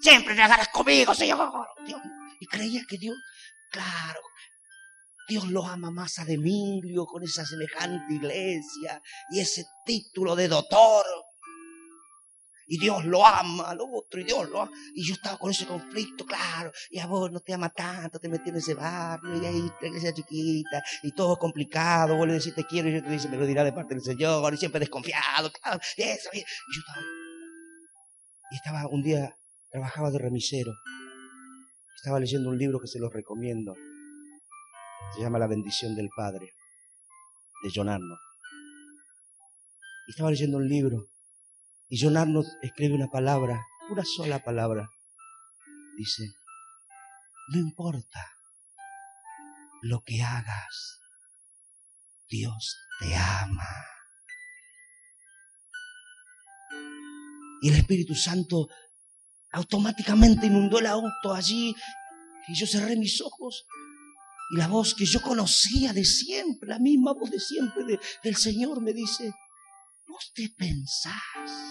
Siempre te agarras conmigo, Señor. Dios. Y creía que Dios, claro, Dios lo ama más a Emilio con esa semejante iglesia y ese título de doctor. Y Dios lo ama al otro, y Dios lo ama. Y yo estaba con ese conflicto, claro. Y a vos no te ama tanto, te metí en ese barrio, y ahí la iglesia chiquita, y todo complicado. Vos le decís te quiero, y yo te dice me lo dirá de parte del Señor, y siempre desconfiado, claro. Y eso, y yo estaba, y estaba un día, trabajaba de remisero. Estaba leyendo un libro que se los recomiendo. Se llama La bendición del Padre, de John Arnold. Y estaba leyendo un libro. Y John Arnold escribe una palabra, una sola palabra. Dice, no importa lo que hagas, Dios te ama. Y el Espíritu Santo automáticamente inundó el auto allí. Y yo cerré mis ojos. Y la voz que yo conocía de siempre, la misma voz de siempre de, del Señor me dice, ¿vos te pensás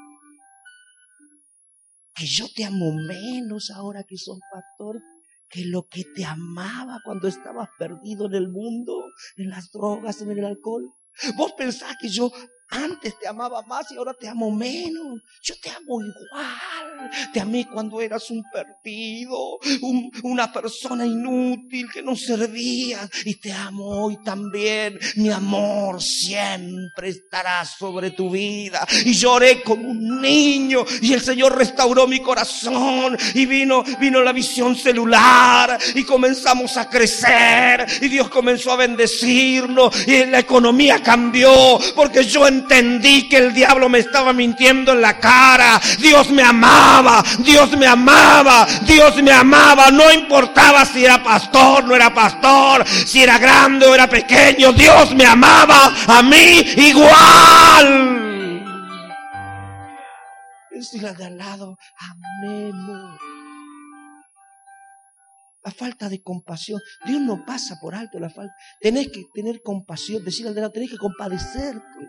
que yo te amo menos ahora que sos pastor que lo que te amaba cuando estabas perdido en el mundo, en las drogas, en el alcohol? ¿Vos pensás que yo antes te amaba más y ahora te amo menos? Yo te amo igual. Te amé cuando eras un perdido, un, una persona inútil que no servía. Y te amo hoy también. Mi amor siempre estará sobre tu vida. Y lloré como un niño. Y el Señor restauró mi corazón. Y vino, vino la visión celular. Y comenzamos a crecer. Y Dios comenzó a bendecirnos. Y la economía cambió. Porque yo entendí que el diablo me estaba mintiendo en la cara. Dios me amaba, Dios me amaba, Dios me amaba. No importaba si era pastor, no era pastor, si era grande o era pequeño. Dios me amaba a mí igual. Decirle al de al lado, amemos. La falta de compasión. Dios no pasa por alto la falta. Tenés que tener compasión. Decirle al de al lado, tenés que compadecerte.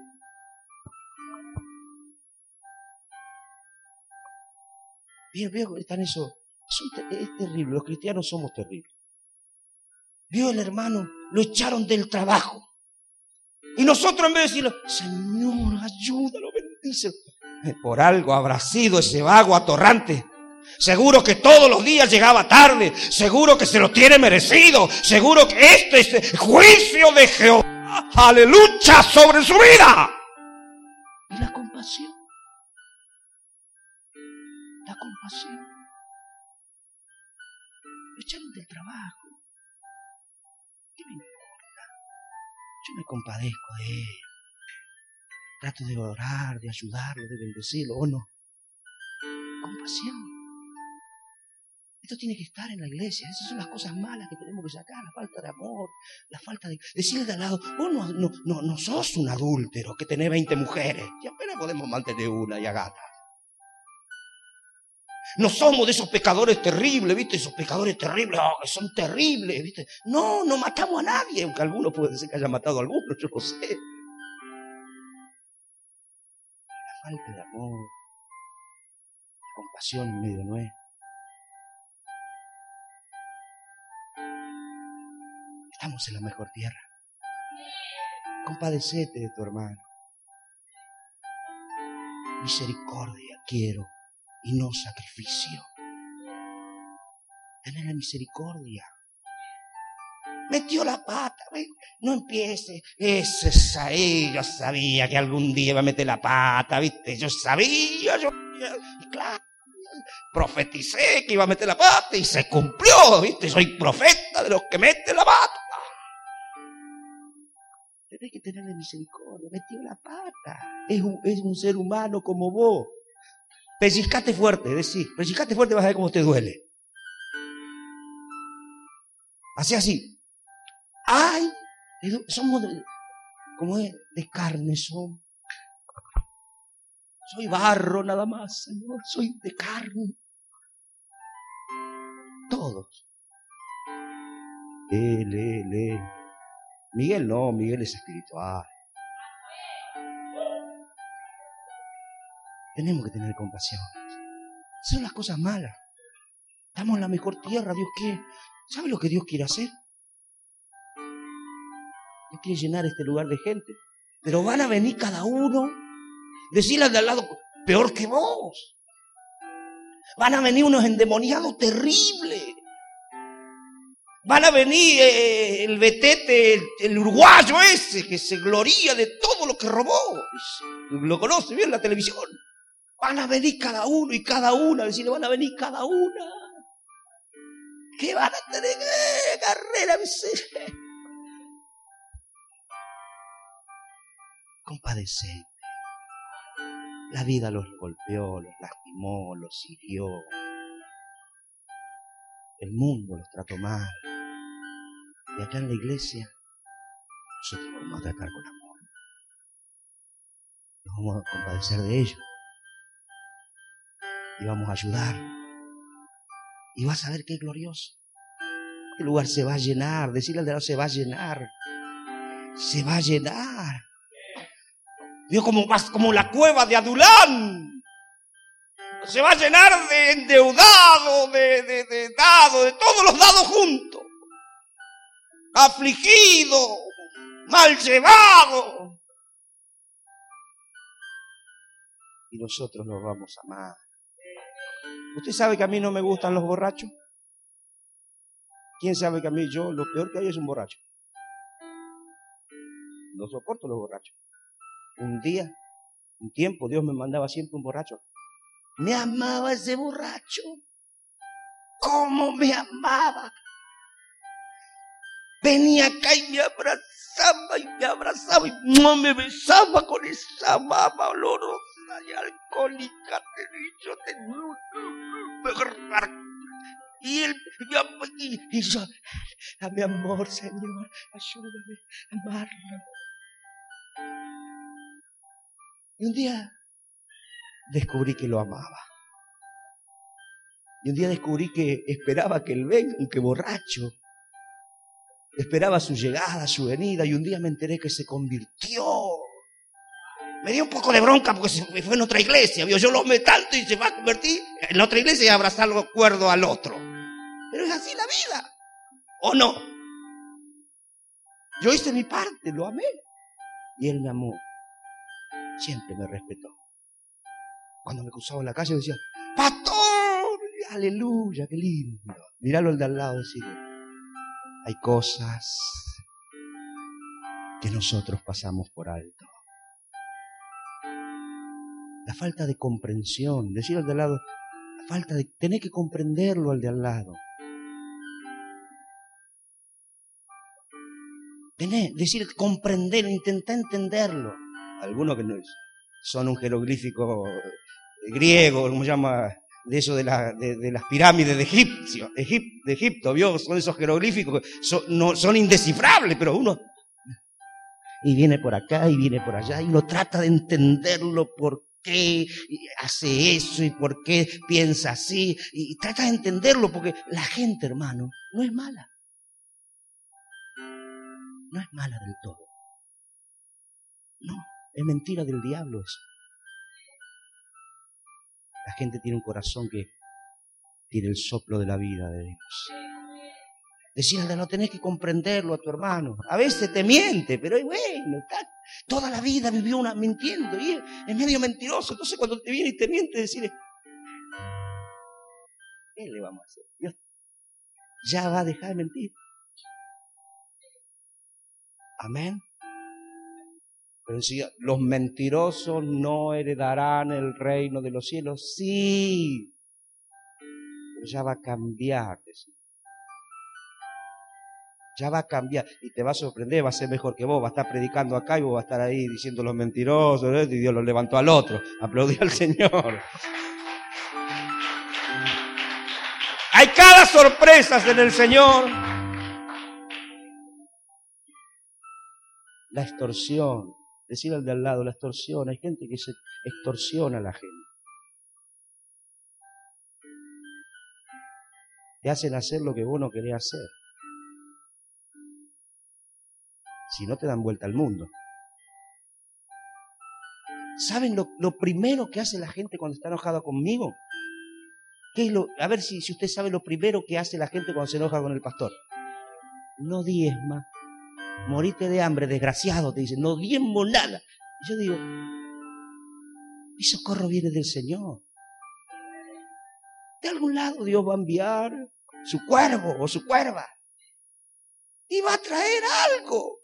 Vio, vio, están eso. Es, es terrible. Los cristianos somos terribles. Vio el hermano, lo echaron del trabajo. Y nosotros en vez de decirle, Señor, ayúdalo, bendícelo. Por algo habrá sido ese vago atorrante. Seguro que todos los días llegaba tarde. Seguro que se lo tiene merecido. Seguro que este es el juicio de Jehová. Aleluya sobre su vida. Y la compasión. La compasión. Lo echaron del trabajo. ¿Qué me importa? Yo me compadezco de él. Trato de orar, de ayudarlo, de bendecirlo, ¿o no? Compasión. Esto tiene que estar en la iglesia. Esas son las cosas malas que tenemos que sacar. La falta de amor, la falta de... Decirle de al lado, vos no, no, no, no sos un adúltero que tenés veinte mujeres. Y apenas podemos mantener una y a gata. No somos de esos pecadores terribles, ¿viste? Esos pecadores terribles, oh, que son terribles, ¿viste? No, no matamos a nadie, aunque algunos puede ser que haya matado a algunos, yo lo sé. La falta de amor, de compasión en medio nuestro. Estamos en la mejor tierra. Compadecete de tu hermano. Misericordia quiero y no sacrificio. Tener la misericordia. Metió la pata, ¿ves? No empiece. Ese es ahí, yo sabía que algún día iba a meter la pata, ¿viste? Yo sabía, yo... Claro, profeticé que iba a meter la pata y se cumplió, ¿viste? Soy profeta de los que meten la pata. Tenés que tenerle misericordia. Metió la pata. Es un, es un ser humano como vos. Pellizcate fuerte, decís. Pellizcate fuerte, vas a ver cómo te duele. Así, así. Ay, somos de, como es, de carne somos. Soy barro nada más, Señor. Soy de carne. Todos. Él, él, él. Miguel no, Miguel es espiritual. Tenemos que tener compasión. Son las cosas malas. Estamos en la mejor tierra. Dios quiere. ¿Sabe lo que Dios quiere hacer? Dios quiere llenar este lugar de gente. Pero van a venir cada uno. Decirle al de al lado, peor que vos. Van a venir unos endemoniados terribles. Van a venir eh, el betete, el, el uruguayo ese, que se gloría de todo lo que robó. Lo conoce bien en la televisión. Van a venir cada uno y cada una. Decirle, van a venir cada una. Que van a tener eh, carrera. Compadecete. La vida los golpeó, los lastimó, los hirió. El mundo los trató mal. Y acá en la iglesia, nosotros los vamos a tratar con amor. Nos vamos a compadecer de ellos. Y vamos a ayudar. Y vas a ver qué glorioso. Este lugar se va a llenar. Decirle al de al lado, se va a llenar. Se va a llenar. Dios, como, como la cueva de Adulán. Se va a llenar de endeudado, de, de, de dado, de todos los dados juntos. Afligido, mal llevado. Y nosotros los vamos a amar. ¿Usted sabe que a mí no me gustan los borrachos? ¿Quién sabe que a mí yo, lo peor que hay es un borracho? No soporto los borrachos. Un día, un tiempo, Dios me mandaba siempre un borracho. Me amaba ese borracho. ¿Cómo me amaba? Venía acá y me abrazaba y me abrazaba y no me besaba con esa mama olorosa y alcohólica. Yo tenía y él, y, y yo, a mi amor, Señor, ayúdame a amarlo. Y un día descubrí que lo amaba. Y un día descubrí que esperaba que él venga, aunque borracho. Esperaba su llegada, su venida, y un día me enteré que se convirtió. Me dio un poco de bronca porque se fue en otra iglesia, ¿vio? Yo lo amé tanto y se va a convertir en la otra iglesia y abrazar lo cuerdo al otro. Pero es así la vida, ¿o no? Yo hice mi parte, lo amé. Y él me amó. Siempre me respetó. Cuando me cruzaba en la calle decía, ¡pastor! ¡Aleluya! ¡Qué lindo! Míralo al de al lado, decirle, hay cosas que nosotros pasamos por alto. La falta de comprensión, decir al de al lado, la falta de tener que comprenderlo al de al lado. Tener, decir, comprender, intentar entenderlo. Algunos que no son un jeroglífico griego, ¿cómo se llama? De eso de, la, de, de las pirámides de Egipcio, Egip, de Egipto, ¿vio? Son esos jeroglíficos que son, no, son indescifrables, pero uno... Y viene por acá y viene por allá y uno trata de entenderlo por qué hace eso y por qué piensa así. Y trata de entenderlo porque la gente, hermano, no es mala. No es mala del todo. No, es mentira del diablo eso. La gente tiene un corazón que tiene el soplo de la vida de Dios. Decirle, no tenés que comprenderlo a tu hermano. A veces te miente, pero bueno, está, toda la vida vivió una mintiendo y es medio mentiroso. Entonces cuando te viene y te miente, decirle, ¿qué le vamos a hacer? Dios ya va a dejar de mentir. Amén. Pero decía, los mentirosos no heredarán el reino de los cielos. Sí, pero ya va a cambiar. Decía. Ya va a cambiar y te va a sorprender, va a ser mejor que vos, va a estar predicando acá y vos vas a estar ahí diciendo los mentirosos, ¿no? Y Dios los levantó al otro. Aplaudió al Señor. Hay cada sorpresa en el Señor. La extorsión. Decir al de al lado, la extorsión. Hay gente que se extorsiona a la gente. Te hacen hacer lo que vos no querés hacer. Si no te dan vuelta al mundo. ¿Saben lo, lo primero que hace la gente cuando está enojada conmigo? ¿Qué es lo, a ver si, si usted sabe lo primero que hace la gente cuando se enoja con el pastor. No diezma. Morite de hambre, desgraciado, te dicen. No diezmo nada. Y yo digo, mi socorro viene del Señor. De algún lado Dios va a enviar su cuervo o su cuerva. Y va a traer algo.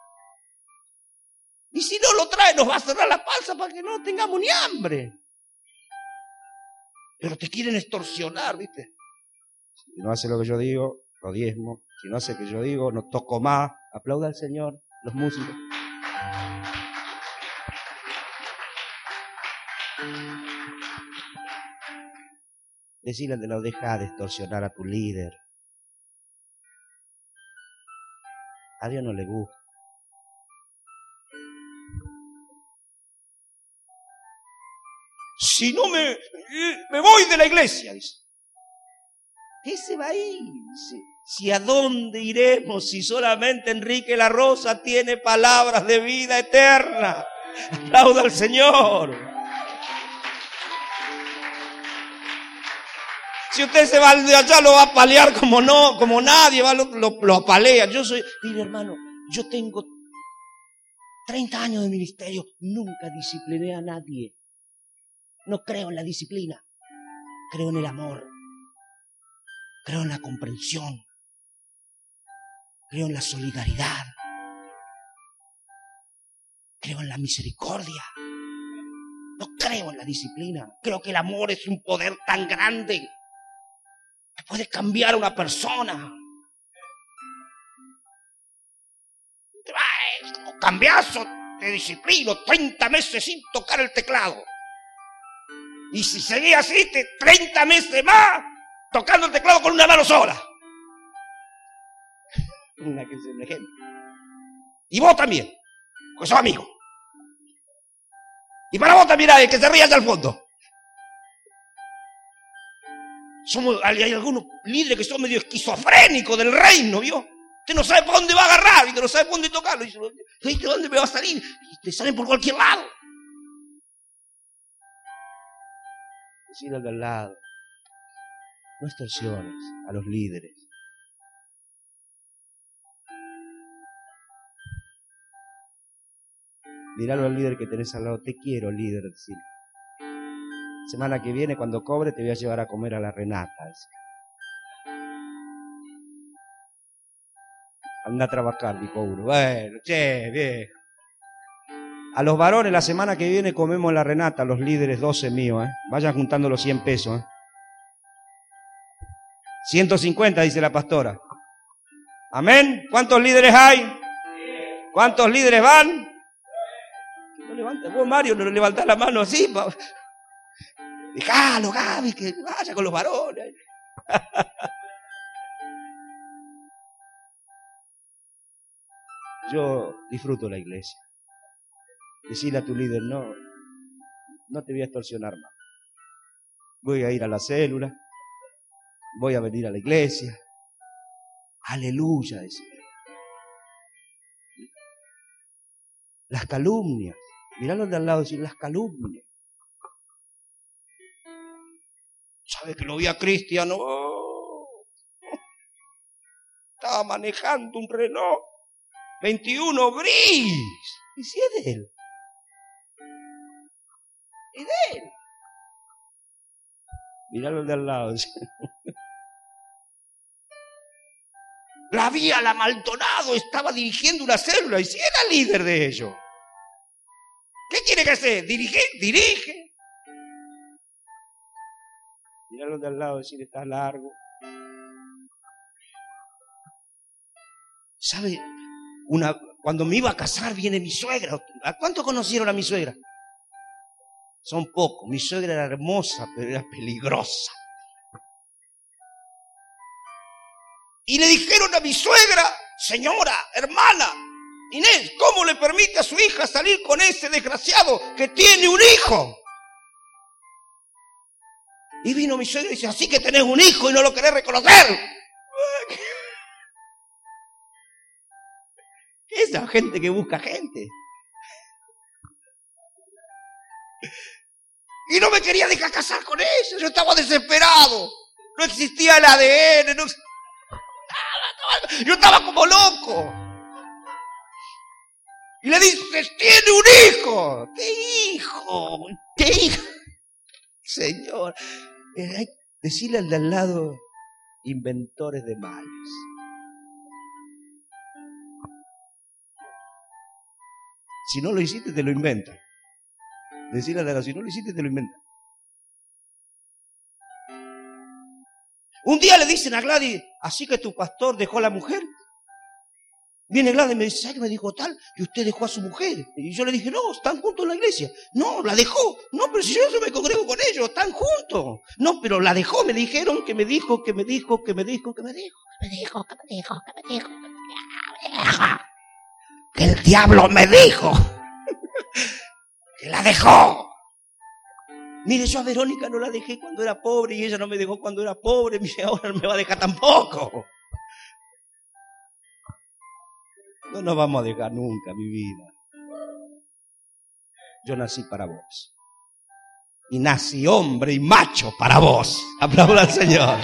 Y si no lo trae, nos va a cerrar la panza para que no tengamos ni hambre. Pero te quieren extorsionar, ¿viste? Si no hace lo que yo digo, lo diezmo. Si no hace lo que yo digo, no toco más. Aplauda al Señor, los músicos. Decirle al de la deja de extorsionar a tu líder. A Dios no le gusta. Si no me, me voy de la iglesia, dice. Ese va ahí, dice. Si a dónde iremos si solamente Enrique La Rosa tiene palabras de vida eterna. Aplauda al Señor. Si usted se va de allá, lo va a apalear como no, como nadie, va, lo, lo, lo apalea. Yo soy, mire hermano, yo tengo treinta años de ministerio, nunca discipliné a nadie. No creo en la disciplina, creo en el amor, creo en la comprensión, creo en la solidaridad, creo en la misericordia. No creo en la disciplina, creo que el amor es un poder tan grande que puede cambiar a una persona. Cambiazo, te disciplino, treinta meses sin tocar el teclado. Y si seguía así, te, treinta meses más tocando el teclado con una mano sola. Una que es un ejemplo. Y vos también, porque sos amigo. Y para vos también hay que se ríe allá al fondo. Somos, hay, hay algunos líderes que son medio esquizofrénicos del reino, ¿vio? Usted no sabe por dónde va a agarrar, y usted no sabe por dónde tocarlo. Y dice, ¿viste dónde me va a salir? Y te salen por cualquier lado. Decirle al de al lado, no extorsiones a los líderes. Diralo al líder que tenés al lado, te quiero líder, decirle. Semana que viene, cuando cobre, te voy a llevar a comer a la Renata. Decirle. Anda a trabajar, dijo uno. Bueno, che, viejo. A los varones, la semana que viene comemos en la Renata, los líderes doce míos, ¿eh? Vayan juntando los cien pesos, ¿eh? ciento cincuenta, dice la pastora. Amén. ¿Cuántos líderes hay? ¿Cuántos líderes van? No levanta, vos Mario, no levantás la mano así. Pa... Dejalo, Gaby, que vaya con los varones. Yo disfruto la iglesia. Decirle a tu líder, no, no te voy a extorsionar más. Voy a ir a la célula, voy a venir a la iglesia. Aleluya, decirle. Las calumnias, miralo de al lado y decir, las calumnias. ¿Sabe que lo vi a Cristian? Oh, estaba manejando un Renault veintiuno gris. ¿Y si es de él? ¿Es de él? Míralo de al lado. La vía la Maldonado estaba dirigiendo una célula y si era líder de ellos. ¿Qué quiere que hacer? ¿Dirige? Dirige. Míralo de al lado, decir, está largo. ¿Sabe? Una, cuando me iba a casar viene mi suegra. ¿A cuánto conocieron a mi suegra? Son pocos. Mi suegra era hermosa, pero era peligrosa. Y le dijeron a mi suegra, señora, hermana, Inés, ¿cómo le permite a su hija salir con ese desgraciado que tiene un hijo? Y vino mi suegra y dice, así que tenés un hijo y no lo querés reconocer. Esa gente que busca gente. Y no me quería dejar casar con ella. Yo estaba desesperado. No existía el A D N. No... Yo estaba como loco. Y le dices, tiene un hijo. ¿Qué hijo? ¿Qué hijo? Señor. Decirle al de al lado, inventores de males. Si no lo hiciste, te lo inventan. Decirle al de al lado, si no lo hiciste, te lo inventan. Un día le dicen a Gladys, así que tu pastor dejó a la mujer. Viene Gladys y me dice, ¿sabes qué me dijo tal? Que usted dejó a su mujer. Y yo le dije, no, están juntos en la iglesia. No, la dejó. No, pero si yo no me congrego con ellos, están juntos. No, pero la dejó, me dijeron que me dijo, que me dijo, que me dijo, que me dijo, que me dijo, que me dijo, que me dijo, que me dijo. Que el diablo me dijo. Que la dejó. Mire, yo a Verónica no la dejé cuando era pobre y ella no me dejó cuando era pobre. Mire, ahora no me va a dejar tampoco. No nos vamos a dejar nunca, mi vida. Yo nací para vos. Y nací hombre y macho para vos. Aplauda al Señor.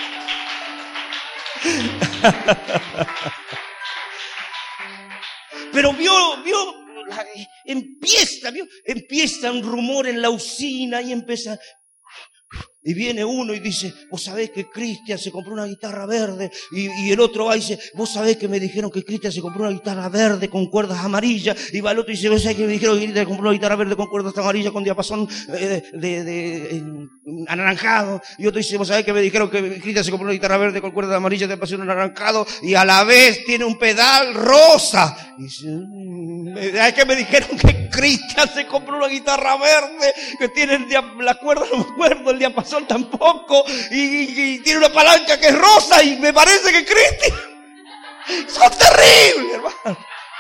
Pero vio, vio, empieza, vio, empieza un rumor en la usina y empieza... Y viene uno y dice, vos sabés que Cristian se compró una guitarra verde. Y, y el otro va y dice, vos sabés que me dijeron que Cristian se compró una guitarra verde con cuerdas amarillas. Y va el otro y dice, vos sabés que me dijeron que Cristian se compró una guitarra verde con cuerdas amarillas con diapasón eh, de, de, de eh, anaranjado. Y otro dice, vos sabés que me dijeron que Cristian se compró una guitarra verde con cuerdas amarillas de diapasón anaranjado. Y a la vez tiene un pedal rosa. Y dice, es que me dijeron que Cristian se compró una guitarra verde que tiene el dia- la cuerda, no me acuerdo, el diapasón tampoco, y, y, y tiene una palanca que es rosa, y me parece que Cristian son terribles, hermano.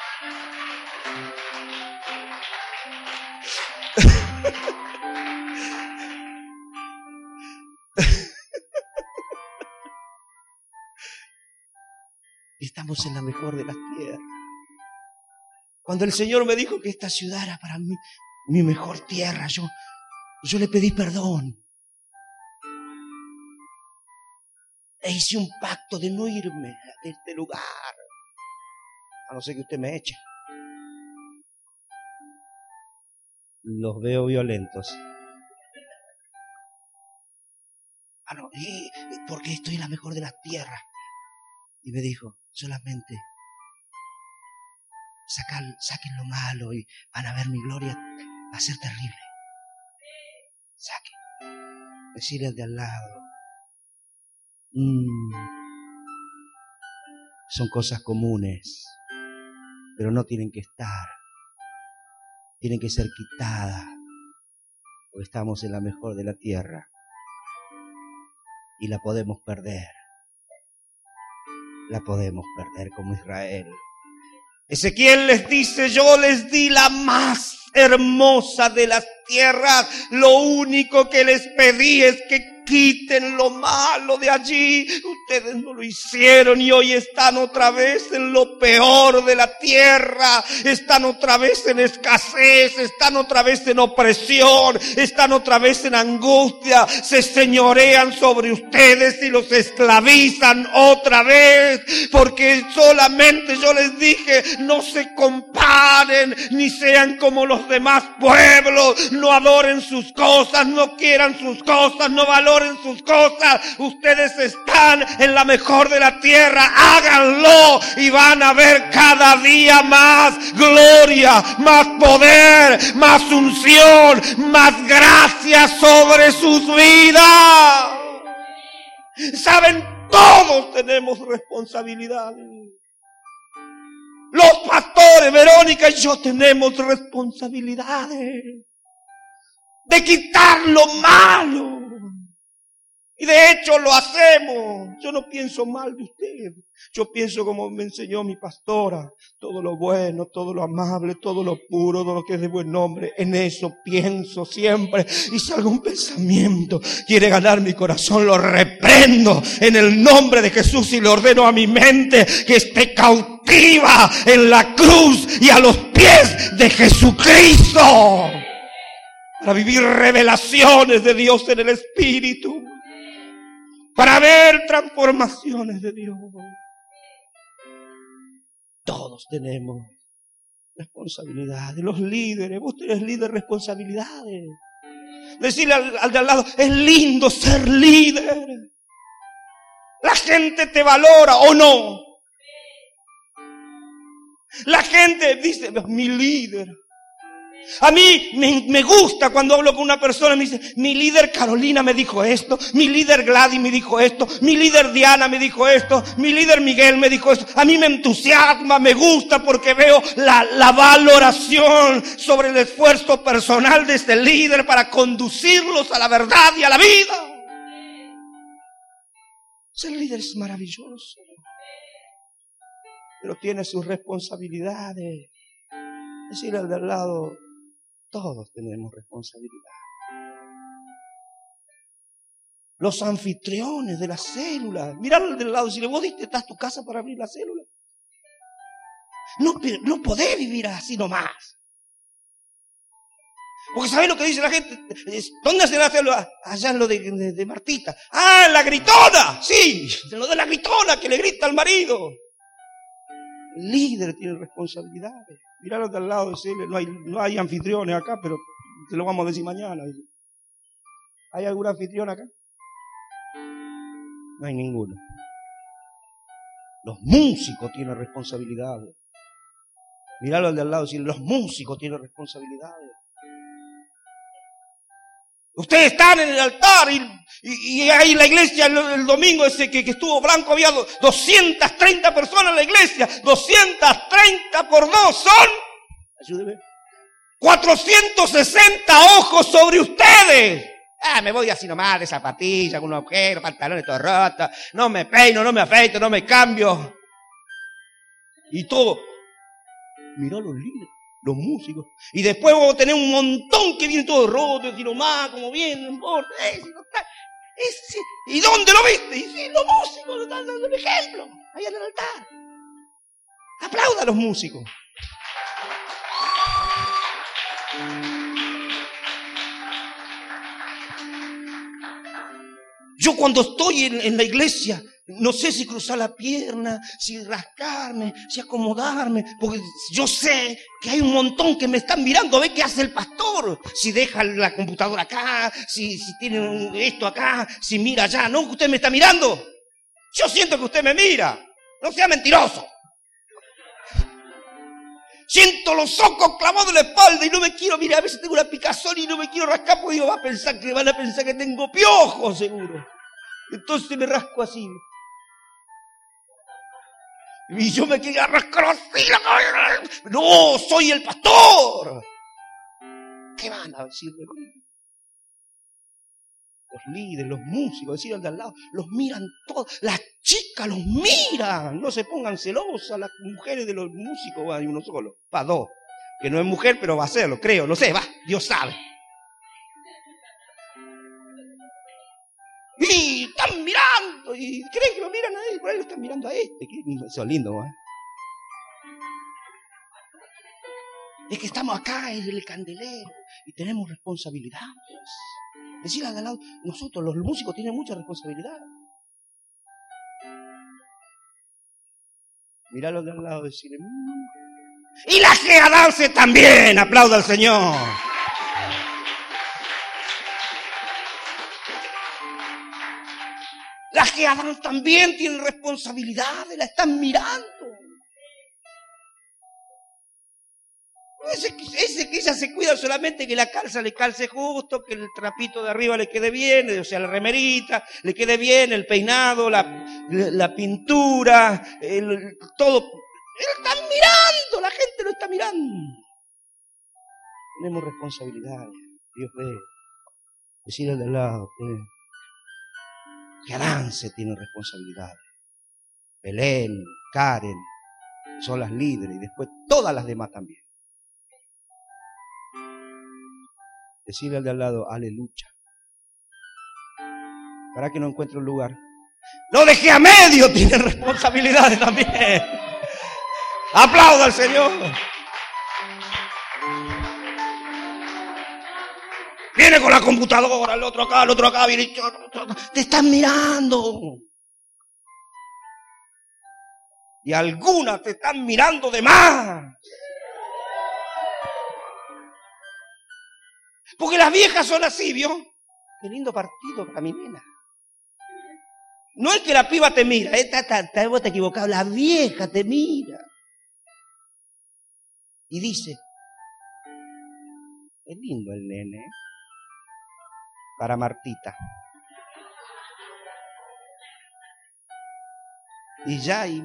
Estamos en la mejor de las tierras. Cuando el Señor me dijo que esta ciudad era para mí mi mejor tierra, yo, yo le pedí perdón. E hice un pacto de no irme de este lugar, a no ser que usted me eche. Los veo violentos. Ah, no, y, porque estoy en la mejor de las tierras. Y me dijo, solamente sacan, saquen lo malo y van a ver mi gloria, va a ser terrible. Saquen. Decirle al de al lado. Mm, son cosas comunes, pero no tienen que estar. Tienen que ser quitadas, porque estamos en la mejor de la tierra y la podemos perder. La podemos perder como Israel. Ezequiel les dice, yo les di la más hermosa de las tierras. Lo único que les pedí es que quiten lo malo de allí. Ustedes no lo hicieron y hoy están otra vez en lo peor de la tierra. Están otra vez en escasez, están otra vez en opresión, están otra vez en angustia. Se señorean sobre ustedes y los esclavizan otra vez, porque solamente yo les dije, no se comparen ni sean como los demás pueblos. No adoren sus cosas, no quieran sus cosas, no valoren en sus cosas. Ustedes están en la mejor de la tierra, háganlo y van a ver cada día más gloria, más poder, más unción, más gracia sobre sus vidas. Saben, todos tenemos responsabilidades. Los pastores, Verónica y yo tenemos responsabilidades de quitar lo malo. Y de hecho lo hacemos. Yo no pienso mal de usted. Yo pienso como me enseñó mi pastora. Todo lo bueno, todo lo amable, todo lo puro, todo lo que es de buen nombre. En eso pienso siempre. Y si algún pensamiento quiere ganar mi corazón, lo reprendo en el nombre de Jesús y le ordeno a mi mente que esté cautiva en la cruz y a los pies de Jesucristo. para vivir revelaciones de Dios en el Espíritu, para ver transformaciones de Dios. Todos tenemos responsabilidades. Los líderes, vos tenés líder responsabilidades. Decirle al, al de al lado, es lindo ser líder. La gente te valora o no. La gente dice, mi líder. A mí me, me gusta cuando hablo con una persona y me dice, mi líder Carolina me dijo esto, mi líder Gladys me dijo esto, mi líder Diana me dijo esto, mi líder Miguel me dijo esto. A mí me entusiasma, me gusta porque veo la, la valoración sobre el esfuerzo personal de este líder para conducirlos a la verdad y a la vida. Ser líder es maravilloso, pero tiene sus responsabilidades. Decirle al de al lado, todos tenemos responsabilidad. Los anfitriones de la célula, mirar al del lado y decirle, vos diste, estás tu casa para abrir la célula. No, no podés vivir así nomás. Porque ¿sabés lo que dice la gente? ¿Dónde hacen la célula? Allá en lo de, de, de Martita. ¡Ah, en la gritona! Sí, en lo de la gritona que le grita al marido. El líder tiene responsabilidades. Mirarlo de al lado y decirle, no hay, no hay anfitriones acá, pero te lo vamos a decir mañana. ¿Hay algún anfitrión acá? No hay ninguno. Los músicos tienen responsabilidades. Mirarlo al de al lado y decirle, los músicos tienen responsabilidades. Ustedes están en el altar y, y, y ahí en la iglesia el, el domingo ese que, que estuvo Blanco había doscientas treinta personas en la iglesia. doscientas treinta por dos son, ayúdeme, cuatrocientos sesenta ojos sobre ustedes. Ah, me voy así nomás de zapatillas, con un agujero, pantalones todos rotos. No me peino, no me afeito, no me cambio. Y todo. Mirá los líderes. Los músicos. Y después vamos a tener un montón que viene todo roto, y nomás, como bien, no importa. Eh, si no está, eh, si, ¿y dónde lo viste? Y si los músicos nos están dando un ejemplo, ahí en el altar. Aplauda a los músicos. Yo cuando estoy en, en la iglesia, no sé si cruzar la pierna, si rascarme, si acomodarme, porque yo sé que hay un montón que me están mirando a ver qué hace el pastor. Si deja la computadora acá, si, si tiene esto acá, si mira allá. No, usted me está mirando. Yo siento que usted me mira. No sea mentiroso. Siento los ojos clavados en la espalda y no me quiero mirar. A veces tengo una picazón y no me quiero rascar porque digo, va a pensar que van a pensar que tengo piojos, seguro. Entonces me rasco así. Y yo me quería rascar así la cabeza. No, soy el pastor. ¿Qué van a decir de mí? Los líderes, los músicos, decir al de al lado, los miran todos. Las chicas los miran. No se pongan celosas. Las mujeres de los músicos, va, hay uno solo. Va, dos. Que no es mujer, pero va a serlo, creo. No sé, va, Dios sabe. Y están mirando, y creen que lo miran a él, por ahí lo están mirando a este. Eso es lindo, ¿eh? Es que estamos acá en el candelero y tenemos responsabilidades. Decir al de al lado, nosotros los músicos tienen mucha responsabilidad. Mirá los de al lado y decirle, mmm. Y la Gea Dance también, aplauda al Señor. Las que Adán también tienen responsabilidades, la están mirando. Ese, ese que ella se cuida solamente que la calza le calce justo, que el trapito de arriba le quede bien, o sea, la remerita le quede bien, el peinado, la, la pintura, el, todo. Él está mirando, la gente lo está mirando. Tenemos responsabilidades, Dios ve. Decirle al de al lado que... Que Adán se tiene responsabilidades. Belén, Karen, son las líderes y después todas las demás también. Decirle al de al lado, aleluya. Para que no encuentre un lugar. Lo dejé a medio, tiene responsabilidades también. Aplauda al Señor. Viene con la computadora, el otro acá, el otro acá, viene. Te están mirando. Y algunas te están mirando de más. Porque las viejas son así, ¿vio? Qué lindo partido para mi nena. No es que la piba te mira, eh, ta, ta, ta, vos te equivocado, la vieja te mira. Y dice, es lindo el nene, ¿eh? Para Martita. Y ya, y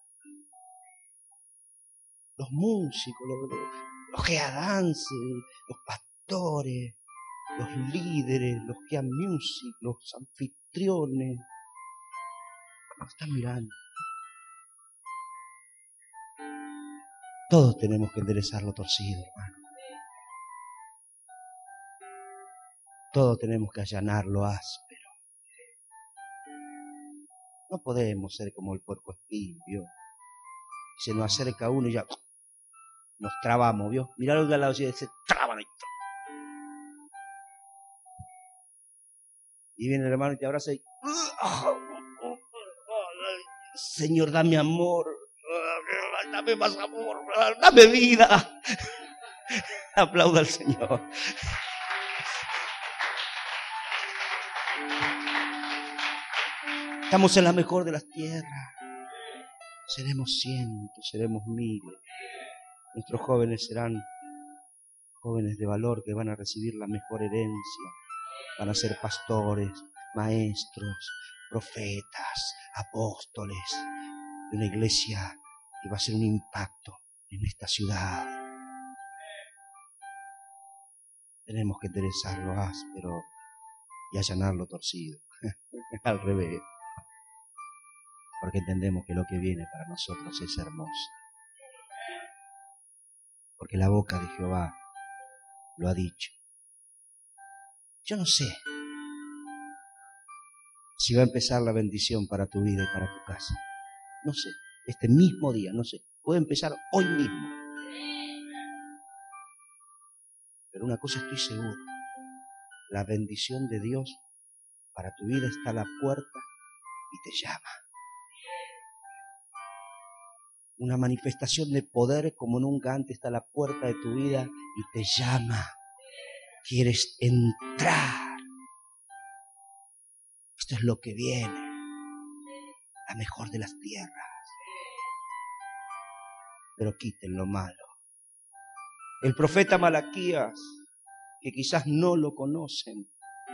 los músicos, los, los geadances, los pastores, los líderes, los que han music, los anfitriones, nos están mirando. Todos tenemos que enderezar lo torcido, hermano. Todos tenemos que allanar lo áspero. No podemos ser como el puercoespín, ¿vio? Se nos acerca uno y ya nos trabamos, ¿vio? Mirá al de al lado y se traban ahí. Y viene el hermano y te abraza y... Señor, dame amor. Dame más amor. Dame vida. Aplauda al Señor. Estamos en la mejor de las tierras. Seremos cientos, seremos miles. Nuestros jóvenes serán jóvenes de valor que van a recibir la mejor herencia. Van a ser pastores, maestros, profetas, apóstoles de una iglesia que va a ser un impacto en esta ciudad. Tenemos que enderezar lo áspero y allanar lo torcido. Al revés. Porque entendemos que lo que viene para nosotros es hermoso. Porque la boca de Jehová lo ha dicho. Yo no sé si va a empezar la bendición para tu vida y para tu casa. No sé, este mismo día, no sé. Puede empezar hoy mismo. Pero una cosa estoy seguro. La bendición de Dios para tu vida está a la puerta y te llama. Una manifestación de poder como nunca antes está a la puerta de tu vida y te llama. Quieres entrar. Esto es lo que viene. La mejor de las tierras. Pero quiten lo malo. El profeta Malaquías, que quizás no lo conocen,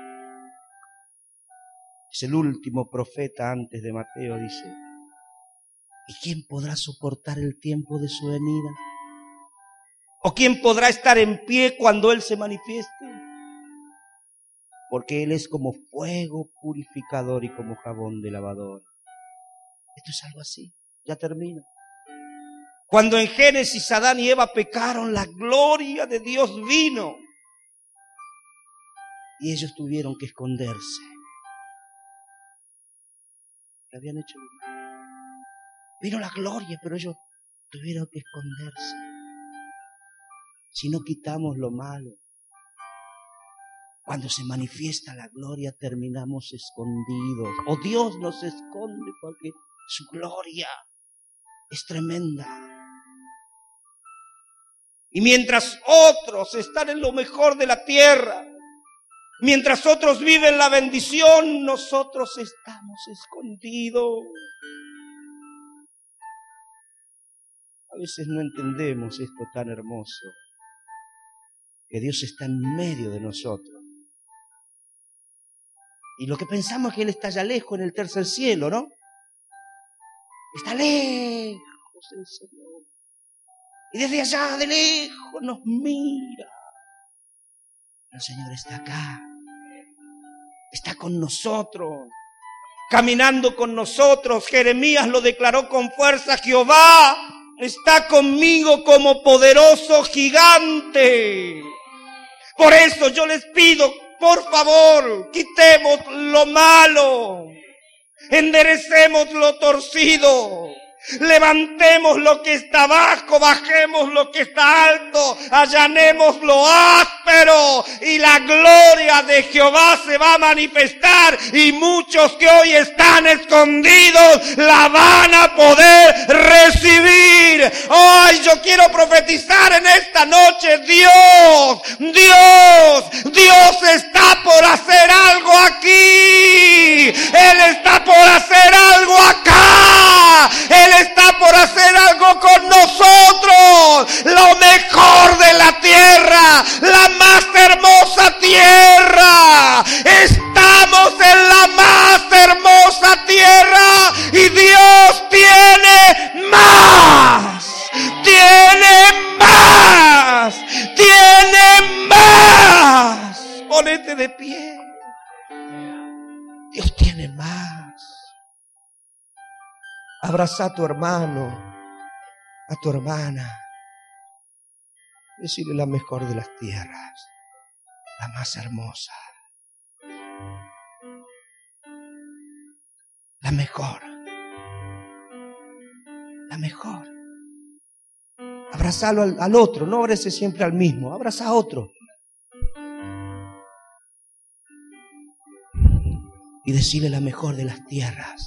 es el último profeta antes de Mateo, dice: ¿y quién podrá soportar el tiempo de su venida? ¿O quién podrá estar en pie cuando Él se manifieste? Porque Él es como fuego purificador y como jabón de lavador. Esto es algo así. Ya termino. Cuando en Génesis Adán y Eva pecaron, la gloria de Dios vino. Y ellos tuvieron que esconderse. ¿Qué habían hecho? Vino la gloria, pero ellos tuvieron que esconderse. Si no quitamos lo malo, cuando se manifiesta la gloria terminamos escondidos. O Dios nos esconde porque su gloria es tremenda. Y mientras otros están en lo mejor de la tierra, mientras otros viven la bendición, nosotros estamos escondidos. A veces no entendemos esto tan hermoso, que Dios está en medio de nosotros. Y lo que pensamos es que Él está allá lejos en el tercer cielo, ¿no? Está lejos el Señor. Y desde allá de lejos nos mira. El Señor está acá. Está con nosotros. Caminando con nosotros. Jeremías lo declaró con fuerza: Jehová está conmigo como poderoso gigante. Por eso yo les pido, por favor, quitemos lo malo, enderecemos lo torcido, Levantemos lo que está bajo, bajemos lo que está alto, allanemos lo áspero y la gloria de Jehová se va a manifestar y muchos que hoy están escondidos la van a poder recibir. Ay, yo quiero profetizar en esta noche, Dios, Dios, Dios está por hacer algo aquí. Él está por hacer algo acá. Él está por hacer algo con nosotros. Lo mejor de la tierra, la más hermosa tierra. Estamos en la más hermosa tierra y Dios tiene más. Tiene más. Tiene más. Ponete de pie. Dios tiene más. Abraza a tu hermano, a tu hermana. Decirle la mejor de las tierras, la más hermosa, la mejor, la mejor. Abrazalo al, al otro, no abraces siempre al mismo, abraza a otro. Y decirle la mejor de las tierras.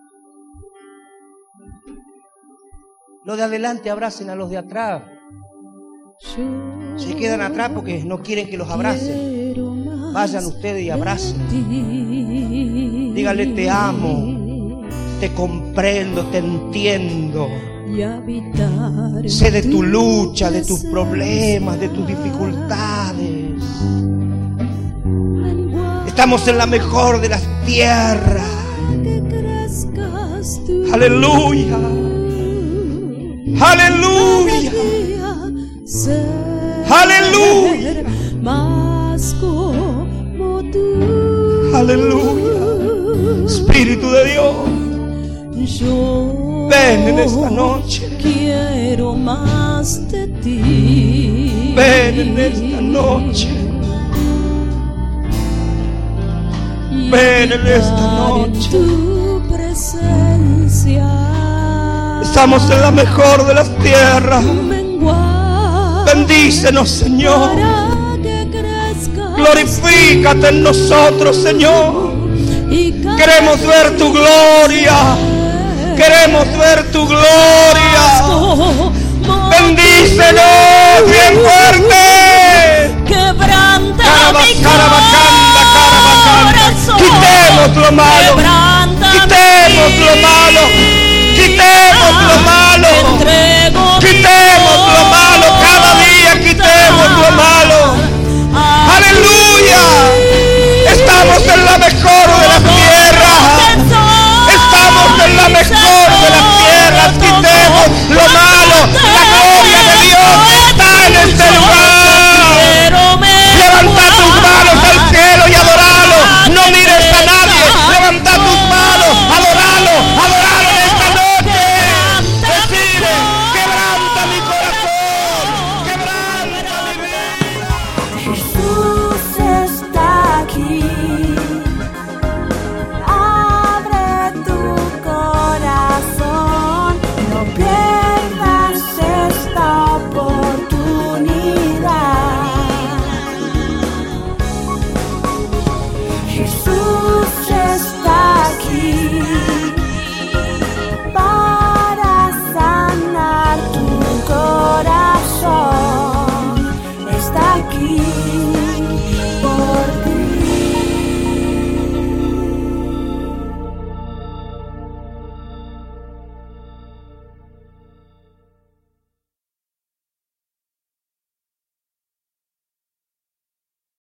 Los de adelante abracen a los de atrás. Se quedan atrás porque no quieren que los abracen. Vayan ustedes y abracen. Díganle te amo, te comprendo, te entiendo. Sé de tu lucha, de tus problemas, de tus dificultades. Estamos en la mejor de las tierras. Aleluya. Aleluya. Aleluya. Aleluya. Espíritu de Dios, ven en esta noche. Quiero más de ti. Ven en esta noche. Ven en esta noche. Tu presencia. Estamos en la mejor de las tierras. Bendícenos, Señor. Glorifícate en nosotros, Señor. Queremos ver tu gloria. Queremos ver tu gloria. Bendícenos bien fuerte. Quebranta mi corazón. Quitemos lo malo. Quitemos lo malo.